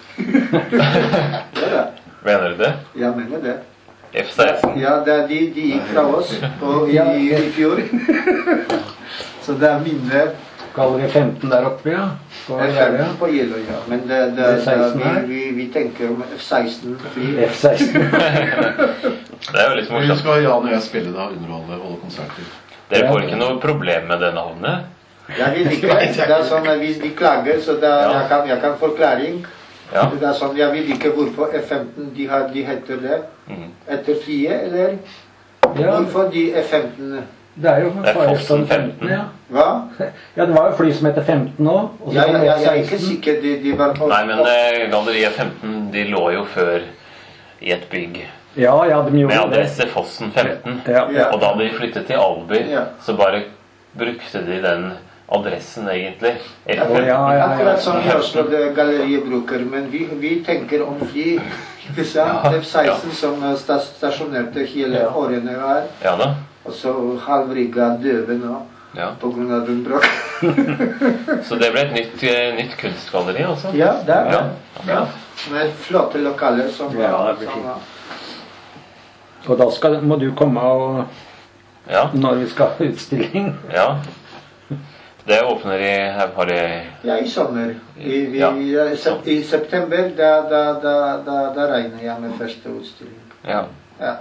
Ja, da. Mener du det? Jeg mener det. F seksten? Ja, det er de, de gikk fra oss på, i, i, i fjor. Så det er minne. Galleri femten der oppe, ja. På F Jeløya. femten på Jeløya. Men det, det, Det er det, seksten her. vi, vi, vi tenker om F seksten fri. F seksten. Det er jo litt Men morsomt. skal Jan og jeg spille da, underholde, holde konserter? Dere får ikke noe problem med det navnet? Jeg vil ikke. Det er sånn at hvis de klager, så da, Ja. jeg, kan, jeg kan forklaring. Ja. Det er sånn, jeg vet ikke hvorfor F femten de, har, de heter det. Mhm. Etter flyet, eller? Ja, Hvorfor de F femten? det er jo Det er bare Fossen sånn femten. femten, ja. Hva? Ja, det var jo fly som heter femten nå. Og så Ja, kom ja, ja, jeg er ikke F seksten. sikker. De, de var på, Nei, men eh, Galleriet femten, de lå jo før i et bygg Ja, ja, de med gjorde det. adresse Fossen femten. Ja. Ja. Og da de flyttet til Alby, Ja. så bare brukte de den adressen, egentlig. F Ja, femten. ja, ja, ja. Akkurat som i Oslo det galleriet bruker, men vi, vi tenker om fly. Ikke sant? Ja, F seksten som eh, sta- stasjonerte hele Ja. årene her. Ja da. Og så halvrigga døve nå Ja. på grunn av den bråk. Så det ble et nytt, eh, nytt kunstgalleri, altså? Ja, det er Ja. det. Ja. Med flotte lokaler som, Ja, det blir som fint. Og da skal, må du komme og, Ja. når vi skal ha utstilling. ja. Det åpner i her har det Ja, i sommer. I, vi, Ja. i, sep- I september, da, da, da, da, da regner jeg med første utstilling. Ja. Ja.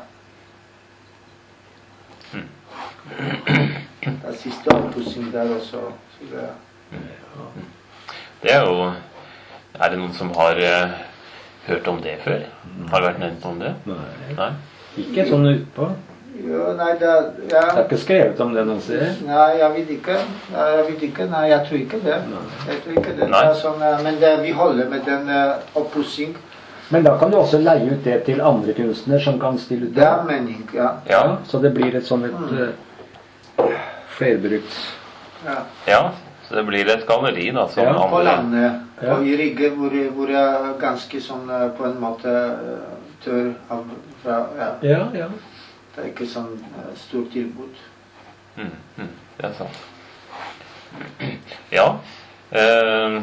Det er siste oppussing der også. Så det, Det er jo Er det noen som har eh, hørt om det før? Har det vært nevnt om det? Nei. Nei? Ikke sånn utpå. jo, nei, det, Det er ja. ikke skrevet om det noen steder. Nei, jeg vet ikke. Nei, jeg vet ikke. Nei, jeg tror ikke det. Jeg tror ikke det. Nei. Det er sånn, eh, men det, vi holder med den uh, oppussing. Men da kan du også leie ut det til andre kunstnere som kan stille ut Det er mening, ja. Ja. Så det blir et sånn et uh, flerbruks... ja. ja. Så det blir et galleri, da, som Ja, På andre landet, Ja. og i Rygge, hvor, hvor jeg er ganske sånn eh, på en måte eh, tør av fra, ja. Ja, ja. Det er ikke sånn eh, stort tilbud. mm, mm, Det er sant. Ja. Eh,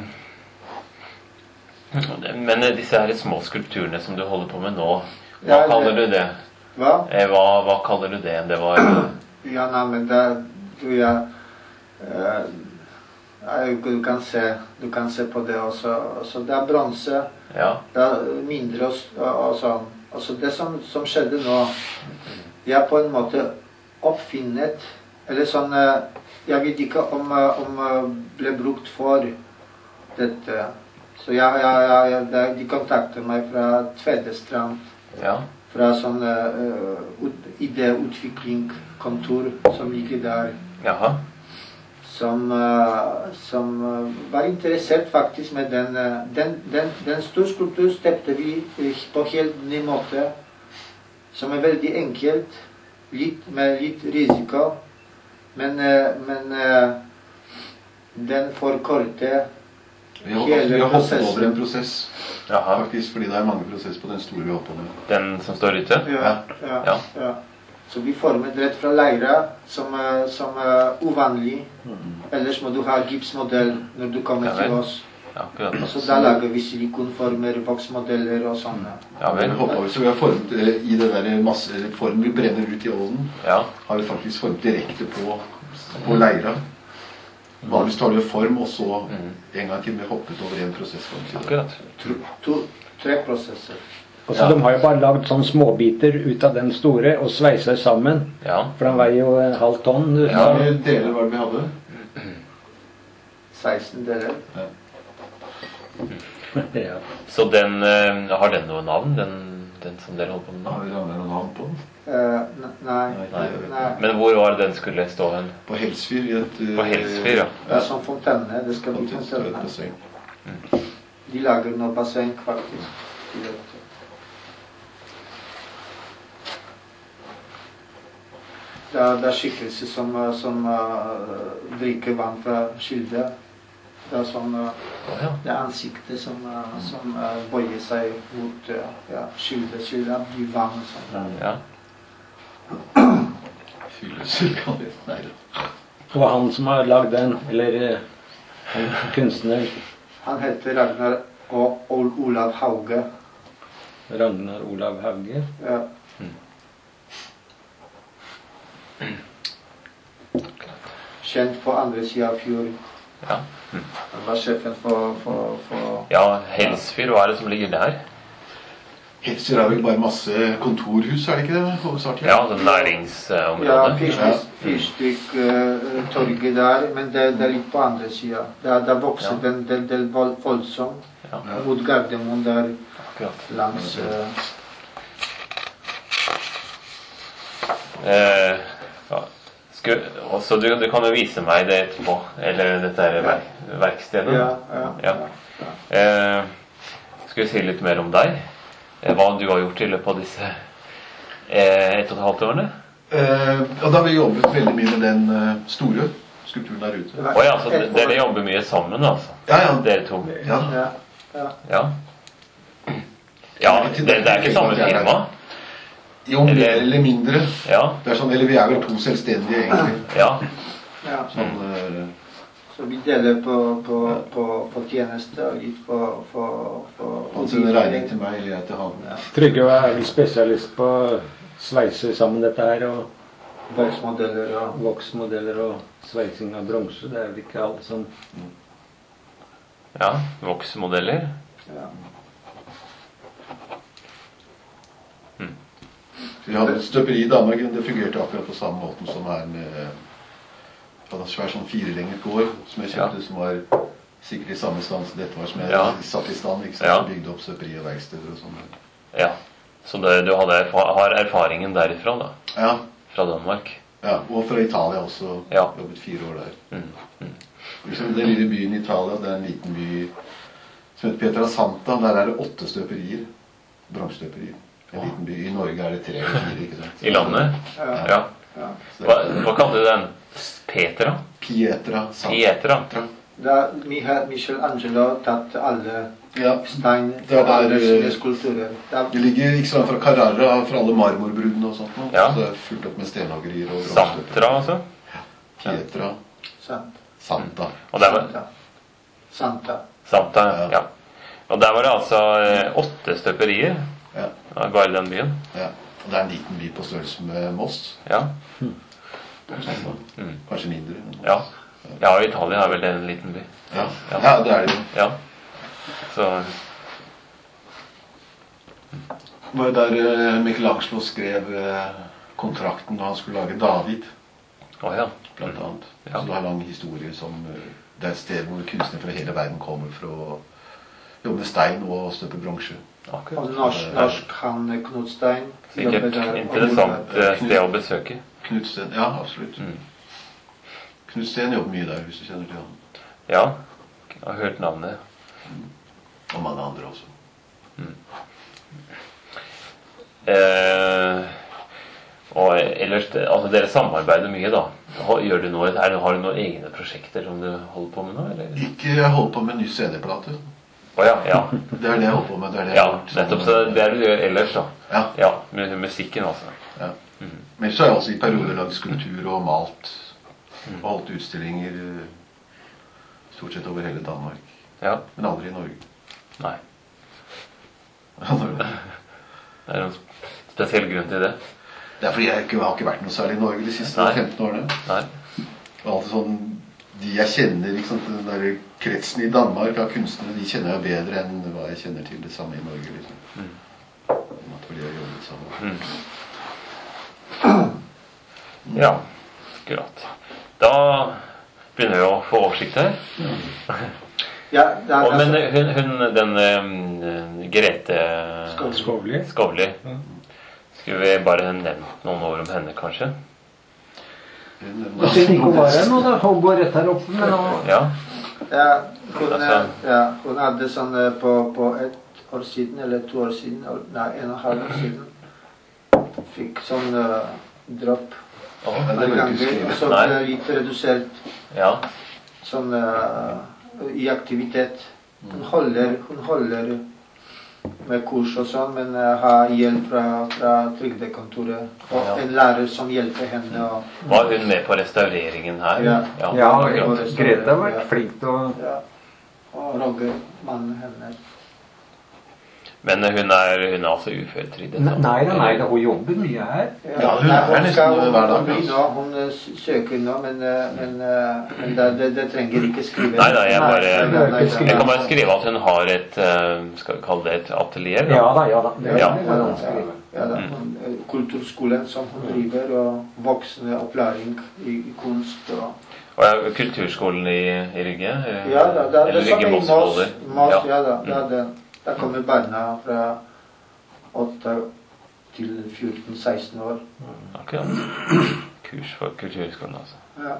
men eh, disse her små skulpturene som du holder på med nå, hva Ja, det- kaller du det? Hva? Eh, hva, hva kaller du det? Det var Ja, nei, men det tror jeg eh, ja, du, kan se, du kan se på det også. Altså, det er bronse. Ja. Det er mindre og, s- og sånn. Altså, det som, som skjedde nå, jeg er på en måte oppfinnet, eller sånn, eh, jeg vet ikke om, eh, om eh, ble brukt for dette. Så jeg, jeg, jeg, jeg, det- de kontakter meg fra Tvedestrand, Ja. fra sånn uh, idéutviklingskontor som ligger der, Jaha. som, eh, som eh, var interessert faktisk med den, eh, den, den, den store skulpturen stepte vi eh, på helt ny måte, som er veldig enkelt, litt, med litt risiko, men, eh, men eh, den forkorter Vi har, hele vi har hoppet prosessen. over en prosess, Jaha. faktisk, fordi det er mange prosesser på den store vi holder på med. Den som står ute? Ja, ja, Ja. ja. Så vi formet rett fra leira, som, er- som er uvanlig. Ellers må du ha gipsmodell når du kommer Ja, til vel. oss. Ja, akkurat. Og så da lager vi silikonformer, voksmodeller og sånne. Ja Vi vel. har hoppet over, så vi har formet, eller, I den der masse, eller formen vi brenner ut i ovnen, Ja. har vi faktisk formet direkte på, på leira. Vanligvis tar vi form, og så en gang til med hoppet over en prosessform. til det. Akkurat. To, tre prosesser. Og så Ja. De har jo bare lagd sånne småbiter ut av den store og sveiser sammen. Ja. For den veier jo en halv tonn. Ja. Hvor mange deler var det vi hadde? seksten deler. Ja. Så den eh, har den noe navn, den, den som dere holder på med nå? Har vi ramlet noen navn på den? Eh, ne- nei, Nei. nei. Men hvor var det den skulle stå hen? På Helsfyr i et... eh, På Helsfyr, ja. Det er som fontene. Det skal bli et større fontene. basseng. De lager nå basseng, faktisk. I dette. Det er, det er skikkelse som, uh, som uh, drikker vann fra kilde. Det er sånn uh, Å, ja. det er ansiktet som, uh, som uh, bøyer seg mot uh, ja, kilde, kilde, blir vann og sånn. Ja. Fyllesyke. Nei da. Og han som har lagd den, eller eh, kunstner Han heter Ragnar og Ol Olav Hauge. Ragnar Olav Hauge. Ja. Kjent på andre siden av fjorden. Ja. Mm. Han var sjefen for, for, for Ja, Helsfyr, hva er det som ligger der? Helser er vel bare masse kontorhus, er det ikke det? Hovedsakelig? Ja, det ja, næringsområdet. Fyrstikktorget uh, der, men det, det er litt på andre siden. Der, der vokser Ja. den del, del vold, voldsomt Ja. mot Gardermoen der Akkurat. langs uh, Eh, ja. Skal, også, du, du kan jo vise meg det etterpå, eller dette her verk, verkstedet. ja, ja, Ja. ja. Eh, skal vi si litt mer om deg? Eh, hva du har gjort i løpet av disse eh, ett og et halvt årene? Eh, og da har vi jobbet veldig mye med den eh, store skulpturen der ute. Å ja, så d- dere jobber mye sammen, altså? Ja, ja. Dere to? Ja. Ja, ja. Ja. Ja, det, det er ikke samme firma? Jo, mer Eller- eller mindre. Ja. Det er sånn, eller vi er vel to selvstendige, egentlig. Ja. ja. Sånn, eh, Så vi deler på, på, på, på tjeneste og litt for, for, for han sender regning til meg, eller jeg til han. Ja. Trygve er vel spesialist på å sveise sammen dette her, og Voksmodeller og voksmodeller og sveising av bronse. Det er vel ikke alle som Ja, voksmodeller. ja. Vi hadde et støperi i Danmark, det fungerte akkurat på samme måten som her med det var en svær sånn firelenget gård som jeg kjøpte, Ja. som var sikkert i samme stand som dette var, som jeg Ja. satt i stand, ikke sant, Ja. og bygde opp støperi og verksteder og sånn. Ja. Så det, du hadde erfa har erfaringen derifra, da? Ja, Fra Danmark? ja, og fra Italia også, Ja. jobbet fire år der. Mm. Mm. Liksom, den lille byen i Italia, det er en liten by som heter Pietrasanta, der er det åtte støperier, bronstøperier. En liten by. I Norge er det tre eller fire, ikke sant? I landet? Ja. Ja. Ja. Så Hva, det er hva kalte du den? Petra? Pietra Santa. Pietra? Da Miha- Michelangelo tatt alle Ja, stein Det er fra alle der, sine eh, skulpturer. Da, det ligger ikke så langt fra Carrara, fra alle marmorbruddene og sånt. nå. Ja. Så det er fullt opp med stenhoggerier og bronstøperier. Santra, altså? Pietra sant. Santa. Og der var, Santa. Santa. Santa, Ja. ja. Og der var det altså eh, åtte støperier. Ja, Ja, bare i den byen. ja. Og det er en liten by på størrelse med Moss. Ja. Mm. Kanskje mindre. men- Ja. Ja, Italia er vel en liten by. Ja. ja, det er det jo. Ja. Så Det var jo der eh, Michelangelo skrev eh, kontrakten da han skulle lage David, Å ja. blant annet. Ja. Så det har lang historie som eh, det er et sted hvor kunstnere fra hele verden kommer for å jobbe med stein og støpe bronse. Akkurat. Og norsk, norsk han Knut Stein. Sikkert jobber der, og interessant jobber- eh, sted å besøke. Knutsten, ja, absolutt. Mm. Knutsten jobber mye der, hvis du kjenner til han. Ja, jeg har hørt navnet. Og mange andre også. Eh, og ellers, det- altså dere samarbeider mye da. Har- Gjør du noe, er, det- har du noen egne prosjekter som du holder på med nå, eller? Ikke jeg holder på med en ny C D-plate. Å ja, ja. Det er det jeg holder på med. Det er det jeg Ja, har gjort. nettopp, så det er det du gjør ellers da. Ja, Ja, med musikken altså. ja. Mm. Men så har jeg også i perioder lagd skulptur og malt. Og holdt utstillinger eh, stort sett over hele Danmark. Ja, Men aldri i Norge. nei. Ja, det er det. Det er en spesiell grunn til det. Det er fordi jeg ikke, har ikke vært noe særlig i Norge de siste Nei. femten årene. Nei. Det er alltid sånn, de jeg kjenner, liksom, den der kretsen i Danmark av kunstnere, de kjenner jeg bedre enn hva jeg kjenner til det samme i Norge. Liksom. Mm. Fordi jeg jobbet sammen. Mm. Ja, akkurat. Da begynner vi å få oversikt her. Ja, det er, Og, men hun, hun den um, Grete Skovli. Skovli, skulle vi bare nevnt noen ord om henne, kanskje? Og siden ikke hun var her nå, da, hun går rett her oppe, men nå Ja. Ja, hun, Altså- ja, hun hadde sånn eh, på, på et år siden, eller to år siden, eller- nei, en og en halv år siden, fikk sånn uh, dropp Å, Men det en vil gang, ikke skrive. og så Nei. ble det litt redusert ja. sånn eh, i aktivitet. Hun holder, hun holder med kurs og sånn, men uh, har hjelp fra, fra trygdekontoret. Og Ja. en lærer som hjelper henne. Og, Var hun med på restaureringen her? Ja. Ja, akkurat. Grete har vært flink til å ja. og Roger, mannen hennes. Men hun er, hun er altså uføretrygdet? Nei, nei, nei, da, hun jobber mye her. Ja, hun nei, er nesten skal- hver dag, Hun, blir altså. nå, hun eh, s- søker nå, men, eh, men, eh, men det, det, det trenger ikke skrive. Nei, nei, jeg bare Nei, nei, nei, Jeg kan bare skrive at hun har et eh, Skal vi kalle det et atelier? da? Ja da, ja da. Det, Ja. det kan hun skrive. Ja, da, hun, eh, kulturskolen som hun driver, og voksne opplæring i, i kunst. Og, Og ja, kulturskolen i, i Rygge? eh, ja, da, da, Eller det samme Rygge i Moss. Mossvoller? Moss, Ja. ja, da, da, Mm. det, da kommer barna fra åtte til fjorten seksten år. Akkurat. Kurs for kulturskolen, altså. Ja.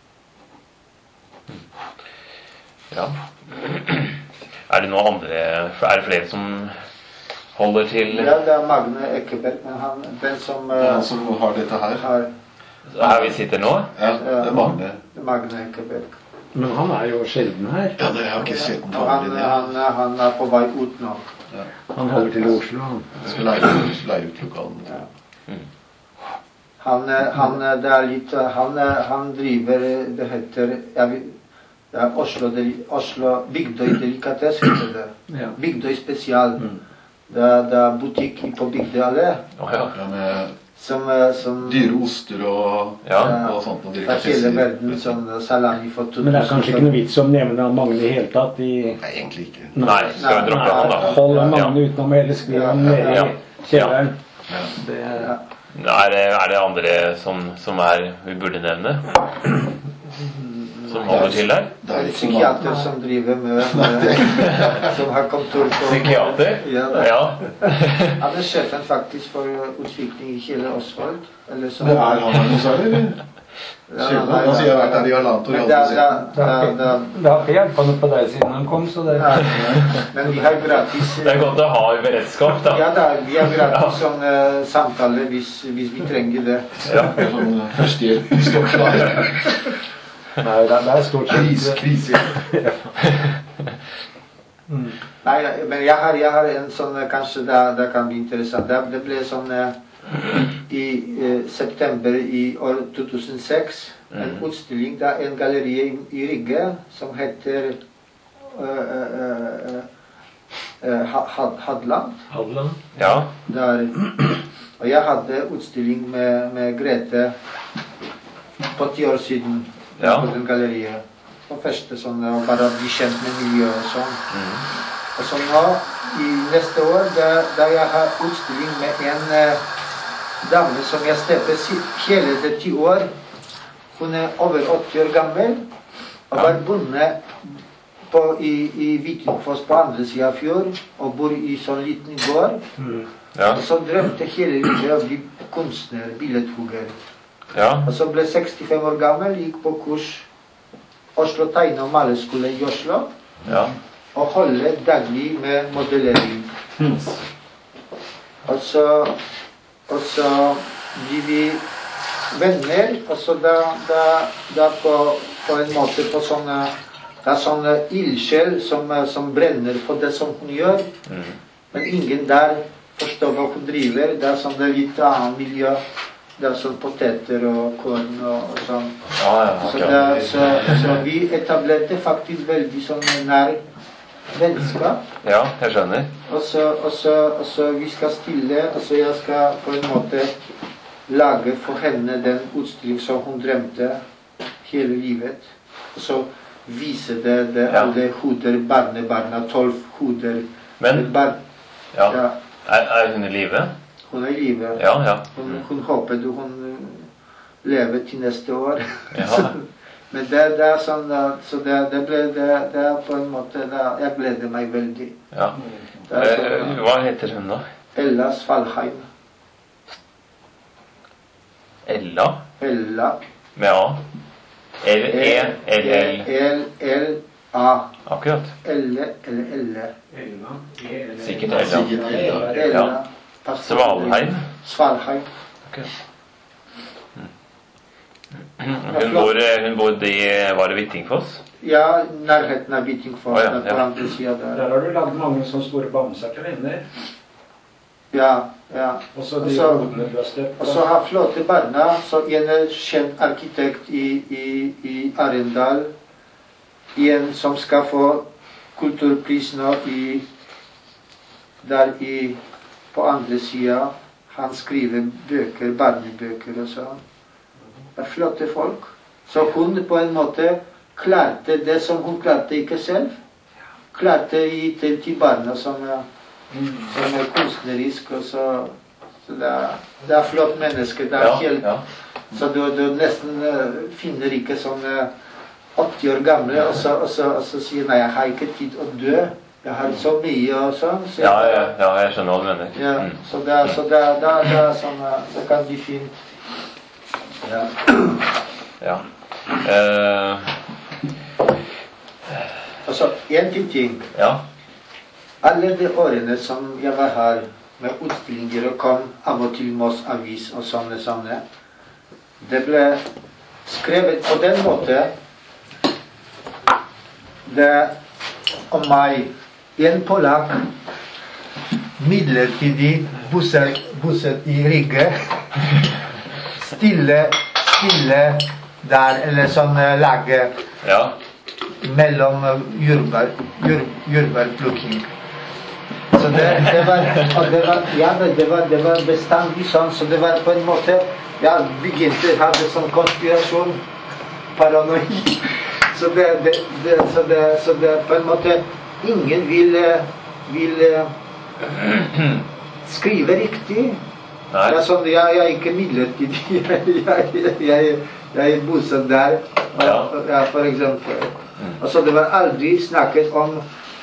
Ja. Er det noen andre Er det flere som holder til Ja, det er Magne Ekeberg, men han, den som Det er eh, han som har dette her. har her vi sitter nå? Ja, det er Magne. Magne Ekeberg. Men han er jo sjelden her. Ja, det har jeg ikke sett den Og han, vanlig. han, han er på vei ut nå. Ja. Han holder til i Oslo. Han. Jeg skal leie, leie ut lokalene. Ja. Han, eh, han, eh, det er litt, eh, han, eh, han driver, eh, det heter, jeg vet, det er Oslo, Deli- Oslo Bygdøy Delikatess heter det. Ja. Bygdøy Spesial. Mm. Det, er- det er butikk på Bygdøy Allé, Å ja. Ja, med som, eh, som dyre oster og, Ja. og sånt. Og det er hele verden, sånn eh, salami for to Men det er kanskje ikke noe vits om å nevne han Magne i hele tatt. I, Nei, egentlig ikke. Nei, skal vi droppe han, da? Hold Ja. Magne utenom hele skriven Ja, nede ja. i kjelleren. Ja. Det, Ja. Er det, er det andre som, som er vi burde nevne? Som holder til der? Det Det er er en ikke så mange. psykiater som driver med, med som har kontor på Psykiater? Ja, da. Ja. Han er sjefen faktisk for utvikling i hele Osvald. Eller så Men er han her hos deg, eller? Ja, Kjøper nei, han? Altså, jeg har vært nei, her i halvannet år. Men Jeg det har er- aldri sett den. det, har det, ikke, det, det har ikke hjulpet noe på deg siden han kom, så det ja, men vi har gratis Det er godt å ha i beredskap, da. Ja da, vi har gratis sånn uh, samtale hvis, hvis vi trenger det. Ja. Sånn eh, førstehjelp. Vi står klar. Nei, det, det er stort Krise, sett krisehjelp. mm. Nei, men jeg har, jeg har en sånn, eh, kanskje det, det kan bli interessant. Det, det ble sånn eh, i eh, september i år to tusen seks, en Mhm. utstilling, det er en galleri i, i Rygge som heter eh, eh, eh, eh, Ha- Ha- Hadland. Hadeland. Ja. Der, og jeg hadde utstilling med, med Grete på ti år siden Ja. på den galleriet. På første sånn, å bare bli kjent med miljøet og sånn. Mm. Og så nå, i neste år, da, da jeg har utstilling med en eh, dame som jeg stepper si- hele det ti år. Hun er over åtti år gammel og Ja. var bundet på, i, i Vikingfoss på andre siden av fjord og bor i sånn liten gård. Mm. Ja. Og så drømte hele livet å bli kunstner, billedhugger. Ja. Og så ble sekstifem år gammel, gikk på kurs Oslo Tegne- og Malerskole i Oslo Ja. og holdt daglig med modellering. Mm. Og så, og så blir vi venner, og så da, da, da på, på en måte på sånne, det er sånne ildsjel som, som brenner for det som hun gjør, Mm. men ingen der forstår hva hun driver. Det er sånn det er litt annet miljø. Det er sånn poteter og korn og, og sånn. Ja, ja, Så, det, akkurat. så, så vi etablerte faktisk veldig sånn nær vennskap. Ja, jeg skjønner. Og så, og så, og så vi skal stille, og så jeg skal på en måte lage for henne den utstilling som hun drømte hele livet. Og så vise det, det Ja. alle hoder, barnebarna, tolv hoder. Men Bar, ja. ja, Er, er hun i live? hun er i live. Ja, ja. Hun, Mm. hun håper du hun lever til neste år. Ja. Men det, det er sånn, da, så det, det ble det, det er på en måte det, jeg gleder meg veldig. ja. Det er Eh, sånn, Hva heter hun, da? Ella Svalheim. Ella? Ella. Med A? L-E? L-L? L L A. Akkurat. Elle eller Elle. Sikkert Ella. Sikkert Ella. Ella. Ja. Pastor- Svalheim. Svalheim. Akkurat. Hun bor, hun bor det, var det Hvittingfoss? Ja, nærheten av Hvittingfoss. Å, ja, der ja. på andre siden der. Der har du lagd mange sånne store bamser til venner. Ja, ja. Og så Og de så- hodene du har støpt. Og så har flotte barna, så en er kjent arkitekt i, i, i Arendal. En som skal få kulturpris nå i, der i, på andre siden. Han skriver bøker, barnebøker og sånn. Det er flotte folk. Så hun på en måte klarte det som hun klarte ikke selv. Klarte å gi til, til barna som er, som er kunstnerisk. Og så, så det, er, det er flott menneske. Det er Ja, helt, ja. Så du, du nesten uh, finner ikke sånne åtti år gamle, og så, og, så, og så sier nei, jeg har ikke tid å dø. Jeg har så mye og sånn. Så, Ja, ja, ja, jeg skjønner hva du mener. ja, Mm. så det, er- så det, er- det, er- det, er sånn, uh, det kan bli fint. Ja. Ja. Eh, Og så en til ting. ja. Alle de årene som jeg var her med utstillinger og kom av og til Moss Avis og sånne sånne, det ble skrevet på den måten det om meg. En polakk midlertidig bosatt, bosatt i Rygge. Stille, stille der, eller sånn eh, lage Ja. mellom eh, jordbær, jord, jordbærplukking. Så det, det var, og det var, ja, det var, det var bestandig sånn, så det var på en måte, jeg begynte å ha det sånn konspirasjon, paranoid. Så det, det, det, så det, så det på en måte, ingen vil, eh, vil eh, skrive riktig. Nei. Jeg, er sånn, jeg, jeg er ikke midlertidig, jeg, jeg, jeg, jeg er bosatt der, og, Ja. ja, for eksempel. Og så det var aldri snakket om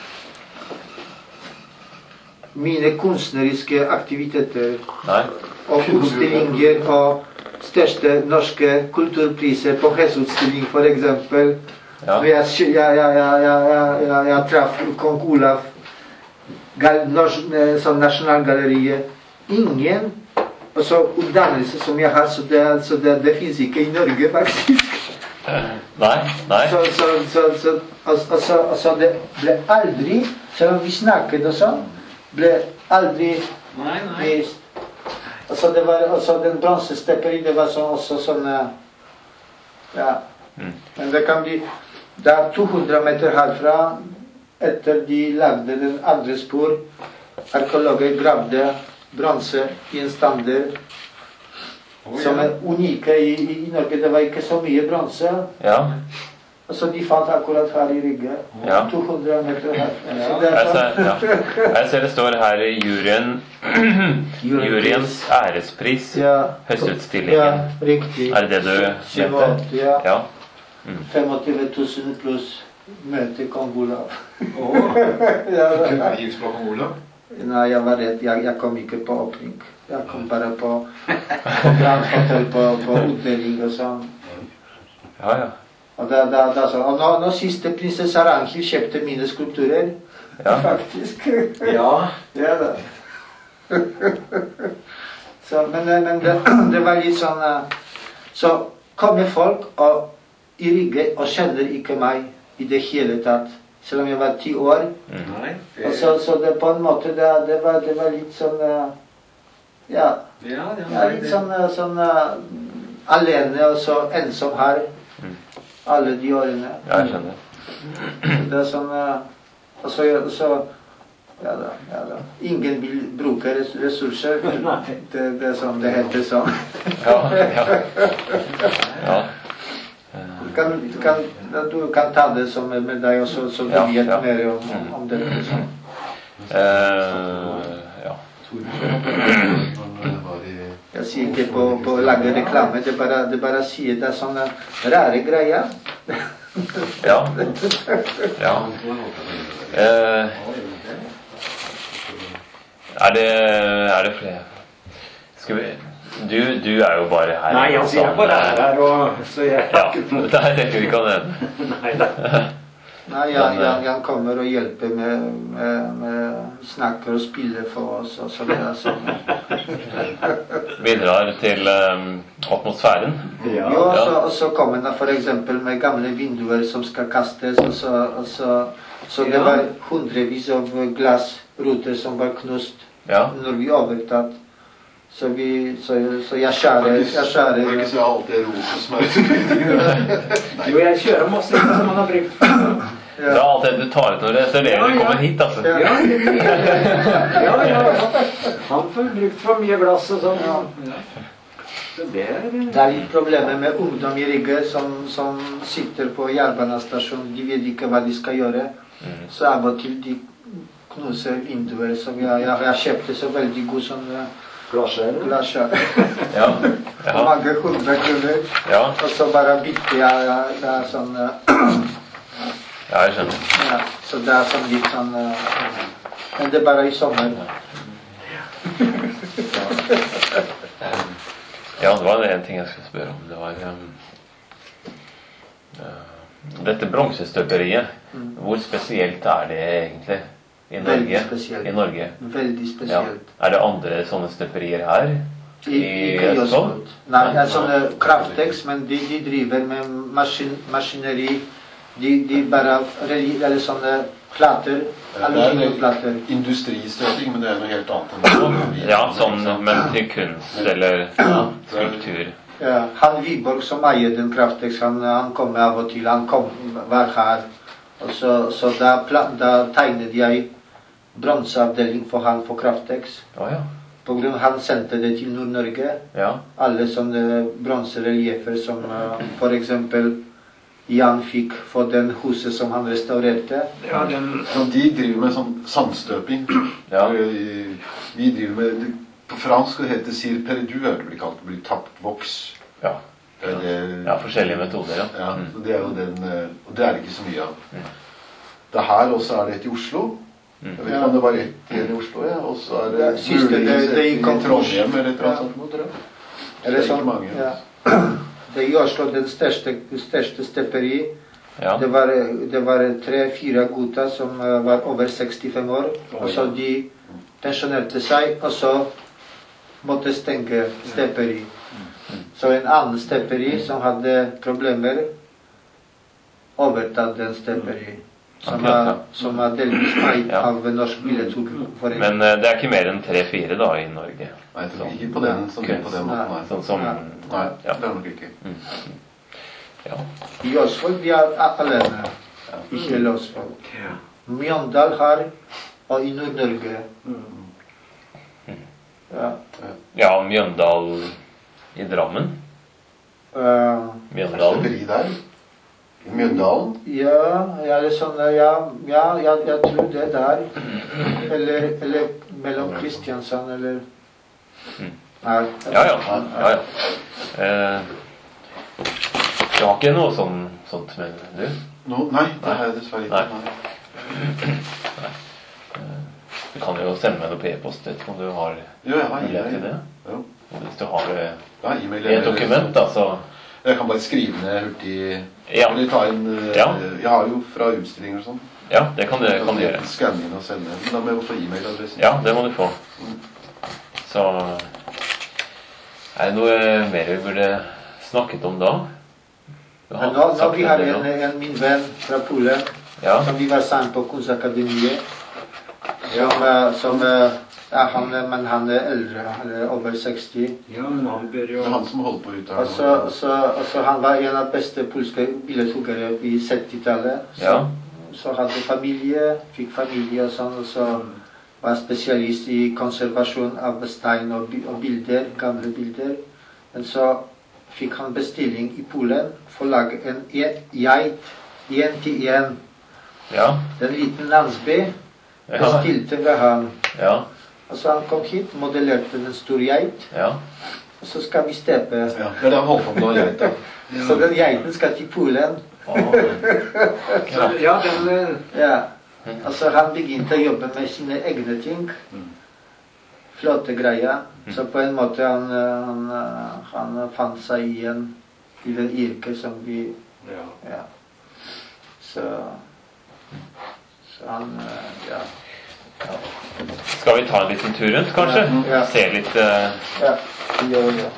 mine kunstneriske aktiviteter Nei. og utstillinger og største norske kulturpriser på Hesutstilling for eksempel. Ja. Og jeg, jeg, jeg, jeg, jeg, jeg, jeg traff kong Olav, gal, nors, eh, sånn Nasjonalgalleriet. Ingen og så utdannelse som jeg har, så det, så det, det finnes ikke i Norge faktisk. Nei. Nei. Så, så, så, så, og, og, så, og så det ble aldri, selv om vi snakket og sånn, ble aldri Nei, nei. vist. Og så det var også den bronsestepperi, det var sånn, også sånn, eh, ja. Mm. Men det kan bli, det er to hundre meter herfra, etter de lagde den andre spor, arkeologer gravde bronse gjenstander som er unike i, i Norge. Det var ikke så mye bronse. Ja. Og så de fant akkurat her i Rygge. Ja. to hundre meter herfra. Så det er Jeg sånn. ser, ja. Jeg ser det står her i juryen juryens ærespris, Ja. høstutstillingen. Ja, riktig. Er det det du syvogåtti, mente? ja. Ja. femogtyve tusen pluss møte kong Olav. Åh, Ja, kunne da. vi hilse på kong Olav? Nei, jeg var redd. Jeg, jeg kom ikke på åpning. Jeg kom bare på, på Grand Hotel, på, på utdeling og sånn. Ja, ja. Og, da, da, da, så, og nå, nå siste prinsesse Ragnhild kjøpte mine skulpturer. Ja. Faktisk. Ja. Ja da. Så, men men det, det var litt sånn eh, Så kommer folk og, i Rygge og kjenner ikke meg i det hele tatt. Selv om jeg var ti år. Nei. Og så, så det på en måte det, det, var, det var litt sånn eh, Ja, Ja, ja, ja litt sånn, eh, sånn eh, alene og så ensom her. Alle de årene. Ja, jeg skjønner. Det er sånn eh, Og så, så ja da, ja da. Ingen vil bruke res- ressurser. Nei. Det, det er sånn det heter sånn. Ja, ja. Ja. Du kan, du kan, du kan ta det som er med deg, og så, så du Ja, vet ja. mer om, om det. Sånn. Eh, ja. Han var i Jeg sier ikke på, på å lage reklame, det bare, det bare sier det er sånne rare greier. Ja. Ja. Eh, er det Er det flere Skal vi du, du er jo bare her. Nei, altså, jeg bare er her, og så jeg Ja, dette her rekker vi ikke å nevne. Nei da. Nei, ja, Men, ja, eh, han kommer og hjelper med, med, med snakker og spiller for oss, og så det er sånn. Bidrar til eh, atmosfæren. Ja. Jo, og så, og så kommer han for eksempel med gamle vinduer som skal kastes, og så, og så, så det Ja. var hundrevis av glassruter som var knust Ja. når vi overtatt. Så, vi, så, så jeg skjærer, jeg Kan skjærer ikke si alt det rotet som er ute. Jo, jeg kjører masse som man har brukt. Det er alt det du tar ut når du restaurerer Ja, ja. kommer hit, altså. Ja. Ja, det blir, ja, ja, ja. Han får brukt for mye glass og sånn. Ja. Så det er Det er litt problemer med ungdom i Rygge som, som sitter på jernbanestasjonen. De vet ikke hva de skal gjøre. Mm. Så av og til de knuser vinduer som jeg, jeg, jeg kjøpte så veldig god sånn glasskjær. glasskjær. Ja. Ja. Mange hundre kroner. Ja. Og så bare bytter jeg, jeg, jeg er sånn eh, Ja, jeg skjønner. ja, så det er sånn litt sånn eh, men det er bare i sommer. Ja, det var en ting jeg skulle spørre om. Det var um, uh, dette bronsestøperiet. Mm. Hvor spesielt er det egentlig i Veldig Norge? spesielt. I Norge? Veldig Ja. spesielt. Er det andre sånne støperier her? I, ikke i Østfold. Nei, det er sånne Craftex, men de, de driver med maskin, maskineri. De, de bare reli- eller sånne plater, aluminiumplater. Industristøting, men det er noe helt annet enn det. Ja, sånn, men til kunst eller skulptur. Ja, han Wiborg som eier den Craftex, han, han kommer av og til. Han kom, var her. Og så, så da, pla- da tegnet jeg bronseavdeling for han for Craftex. Å ja. På grunn av han sendte det til Nord-Norge. Ja. Alle sånne bronsereliefer som uh, for eksempel Jan fikk for den huset som han restaurerte. Ja, den, Så de driver med sånn sandstøping. Ja. Vi driver med, på fransk det heter sir perdu, er det blir kalt, det blir tapt voks. Ja. Det er det- Ja, forskjellige metoder, ja. Ja, Mm. så det er jo den, eh, og det er det ikke så mye av. Mm. Det her også er det et i Oslo. Mm. Jeg vet ikke om det var ett igjen i Oslo, ja. Og så er det Ja, siste, det- muligens det et gikk i konkurs. Trondheim eller et eller annet Ja. sånt, tror jeg. Eller Det er sånn, ikke mange. ja. Det er i Oslo den største, største stepperi. Ja. Det var, det var tre-fire gutter som uh, var over sekstifem år. Og så de pensjonerte seg, og så måtte stenge stepperi. Så en annen stepperi som hadde problemer, overtatt den stepperi. Som Akkurat, er, ja. som er delvis eid Ja. av Norsk Billedhugforening. Men eh, det er ikke mer enn tre-fire da i Norge. Nei, jeg tror ikke på den, sånn, på den måten, nei. Sånn som Ja. Nei, Ja. det er nok ikke. Ja. I Østfold vi er a- alene. Ikke hele Østfold. Mjøndal har, og i Nord-Norge. Ja. Ja, Mjøndal i Drammen. Uh, Mjøndalen. Stepperi der. I Mjøndalen. ja, ja, det er sånn, ja, ja, ja, jeg tror det er der. Eller, eller mellom Kristiansand, eller... Nei. Ja, ja. ja, ja. Eh, du har ikke noe sånn, sånt med du? Nå, nei, det har jeg dessverre ikke. Nei. Nei. Du kan jo sende meg noe på e-post, vet ikke om du har Jo, jeg har mulighet til e-mail. det. Jo. Og hvis du har det Ja, e-mail i et dokument, da, så Jeg kan bare skrive ned hurtig. Ja. Eller ta inn eh, Ja. Jeg har jo fra utstillinger og sånn. Ja, det kan du, kan du gjøre. Skanne inn og sende. Men da må jeg få e-mailadressen. Ja, det må du få. Så er det noe mer vi burde snakket om da? Du Men nå, nå sagt vi har det en, nå. en min venn fra Polen, Ja, som vi var sammen på Kunstakademiet. Som, eh, som eh, ja, han, er- men han er eldre, han er over seksti. ja, men han bør Det jo er han som holder på ute her. Og så, så, og så han var en av beste polske billedhuggere i syttitallet. ja, Så hadde familie, fikk familie og sånn, og så var spesialist i konservasjon av stein og, bi- og bilder, gamle bilder. Men så fikk han bestilling i Polen for å lage en e- geit, én til én. ja, Den liten landsby ja, bestilte ved han. ja, Og så han kom hit, modellerte en stor geit, ja. og så skal vi stepe. Ja, det er det han holder på med nå, jeg da. Så den geiten skal til Polen. Så, ja, den eh, Ja. Altså han begynte å jobbe med sine egne ting. Flotte greier. Så på en måte han, eh, han, eh, han fant seg igjen i den yrket som vi ja. Ja. Så Så han, eh, ja. Ja. Skal vi ta en liten tur rundt, kanskje? Ja. Se litt uh... Ja, ja, ja.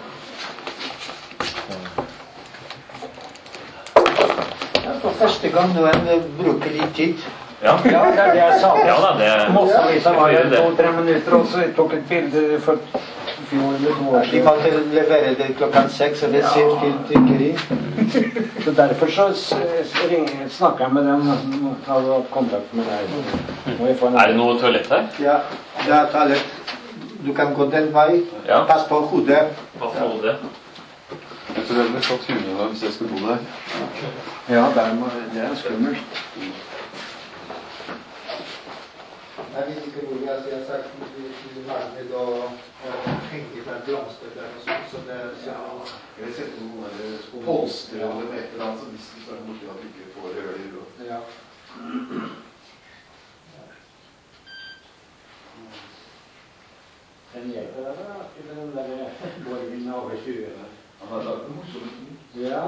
Ja, for første gang noen bruker litt tid. Ja. Ja, det er det jeg sa. Ja da, det Massevis var det det er det. to-tre minutter, og så jeg tok et bilde for fjor eller to år De siden. måtte levere det klokken seks, og det Ja. ser fint tykkeri. Så derfor så s- s- ringer, snakker jeg med dem og tar kontakt med deg. Må jeg få en- Er det noe toalett her? Ja, det er toalett. Du kan gå den vei. Ja. Pass på hodet. Hva for hodet? Jeg tror jeg ville slått hunden hvis jeg skulle bo der. Ja, der må, det er skummelt. Jeg vet ikke hvor jeg har sagt til Marmed og henge fra blomster der og sånn, så det så Jeg setter noen der polster eller et eller annet, så hvis det står borti at du ikke får høler. Og... ja. Den hjelper deg da, til den der borgen over tjue. Han har lagd noe morsomt. Ja.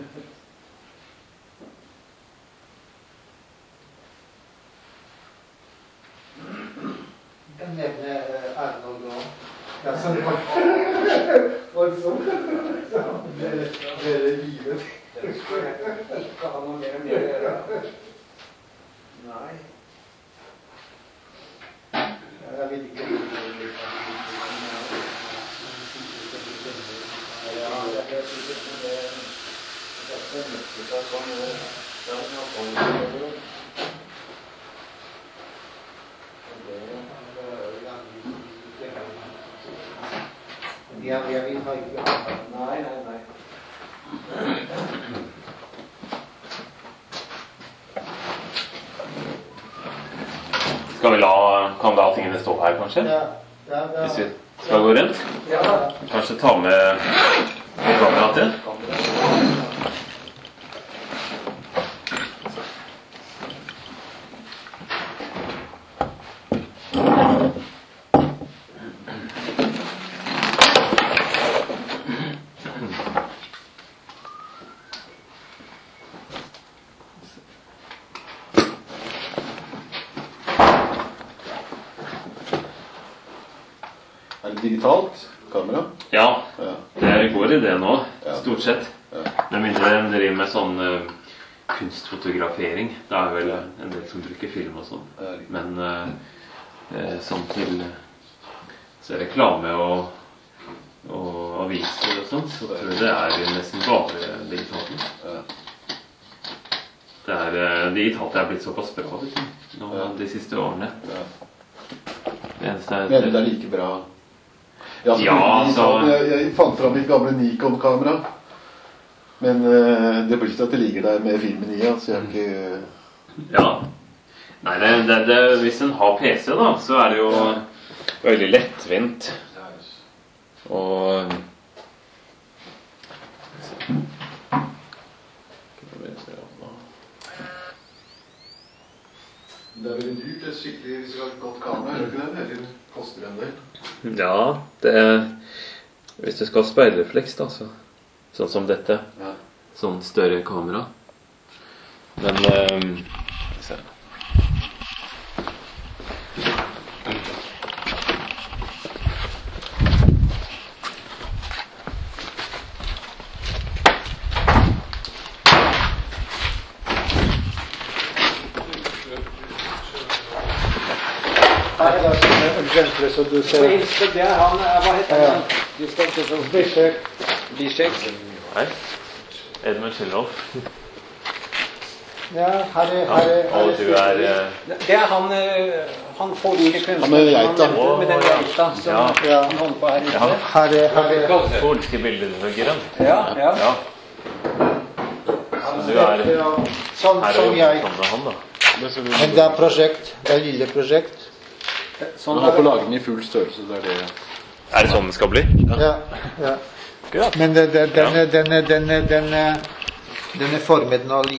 Jeg kan nevne eh, Arnold og ja, sånn og sånn. Dere dere livet. Den skal jeg ikke ha noe mer med å gjøre. Nei. Jeg vet ikke hvor det er. Ja, jeg synes ikke det det er så mye av sånn det er noe sånn. Ja, jeg vil ha ikke ha. Nei, nei, nei. Skal vi la, kan vi la tingene stå her, kanskje? Ja, ja, ja. Hvis vi skal gå rundt? Ja. Kanskje ta med kameraet til? Er det digitalt kamera? Ja, Ja. det går i det nå, Ja. stort sett. Ja. Med mindre de driver med sånn eh, kunstfotografering. Det er vel en del som bruker film og sånn. Ja, riktig. Men eh, eh, sånn til så reklame og, og aviser og sånt, så tror jeg det er nesten bare digitalt. Ja. Det er, eh, digitalt er blitt såpass bra vet du, nå, Ja. de siste årene. Ja. Det eneste er Mener du det er like bra? Ja, så Ja, altså- jeg, jeg fant fram mitt gamle Nikon-kamera. Men eh, det blir ikke at det ligger der med filmen i, så jeg har ikke... Ja. Nei, det, det, det, hvis en har P C, da, så er det jo veldig lettvint. Og Det er veldig dyrt, det er skikkelig, hvis du har et godt kamera, er det ikke det? Eller koster det en del? ja, det er hvis du skal ha speilrefleks, da, så, sånn som dette. Ja. Sånn større kamera. Men ehm, se. Her er det sånne eksempler som du ser. Det er han, hva heter han? De skal ikke så Bishek. Bishek. Nei. Edmund Schilloff. Ja, her er, her er, her Og du er eh, Det er han, eh, han polske kunstneren. Han med geita. Han nevnte med den geita som Ja. Ja. han holdt på her ute. Ja. her er, her er. polske billedhuggeren. Ja, ja. Ja. Så du er Sånn her som og jeg. jobber sammen med han, da. Men det er prosjekt. Det er lille prosjekt. Sånn Han har på laget den i full størrelse, det er det. Er det sånn det skal bli? Ja, ja. Akkurat. Men det, det, den, er- den, er- den, er- den, er- den er formet nå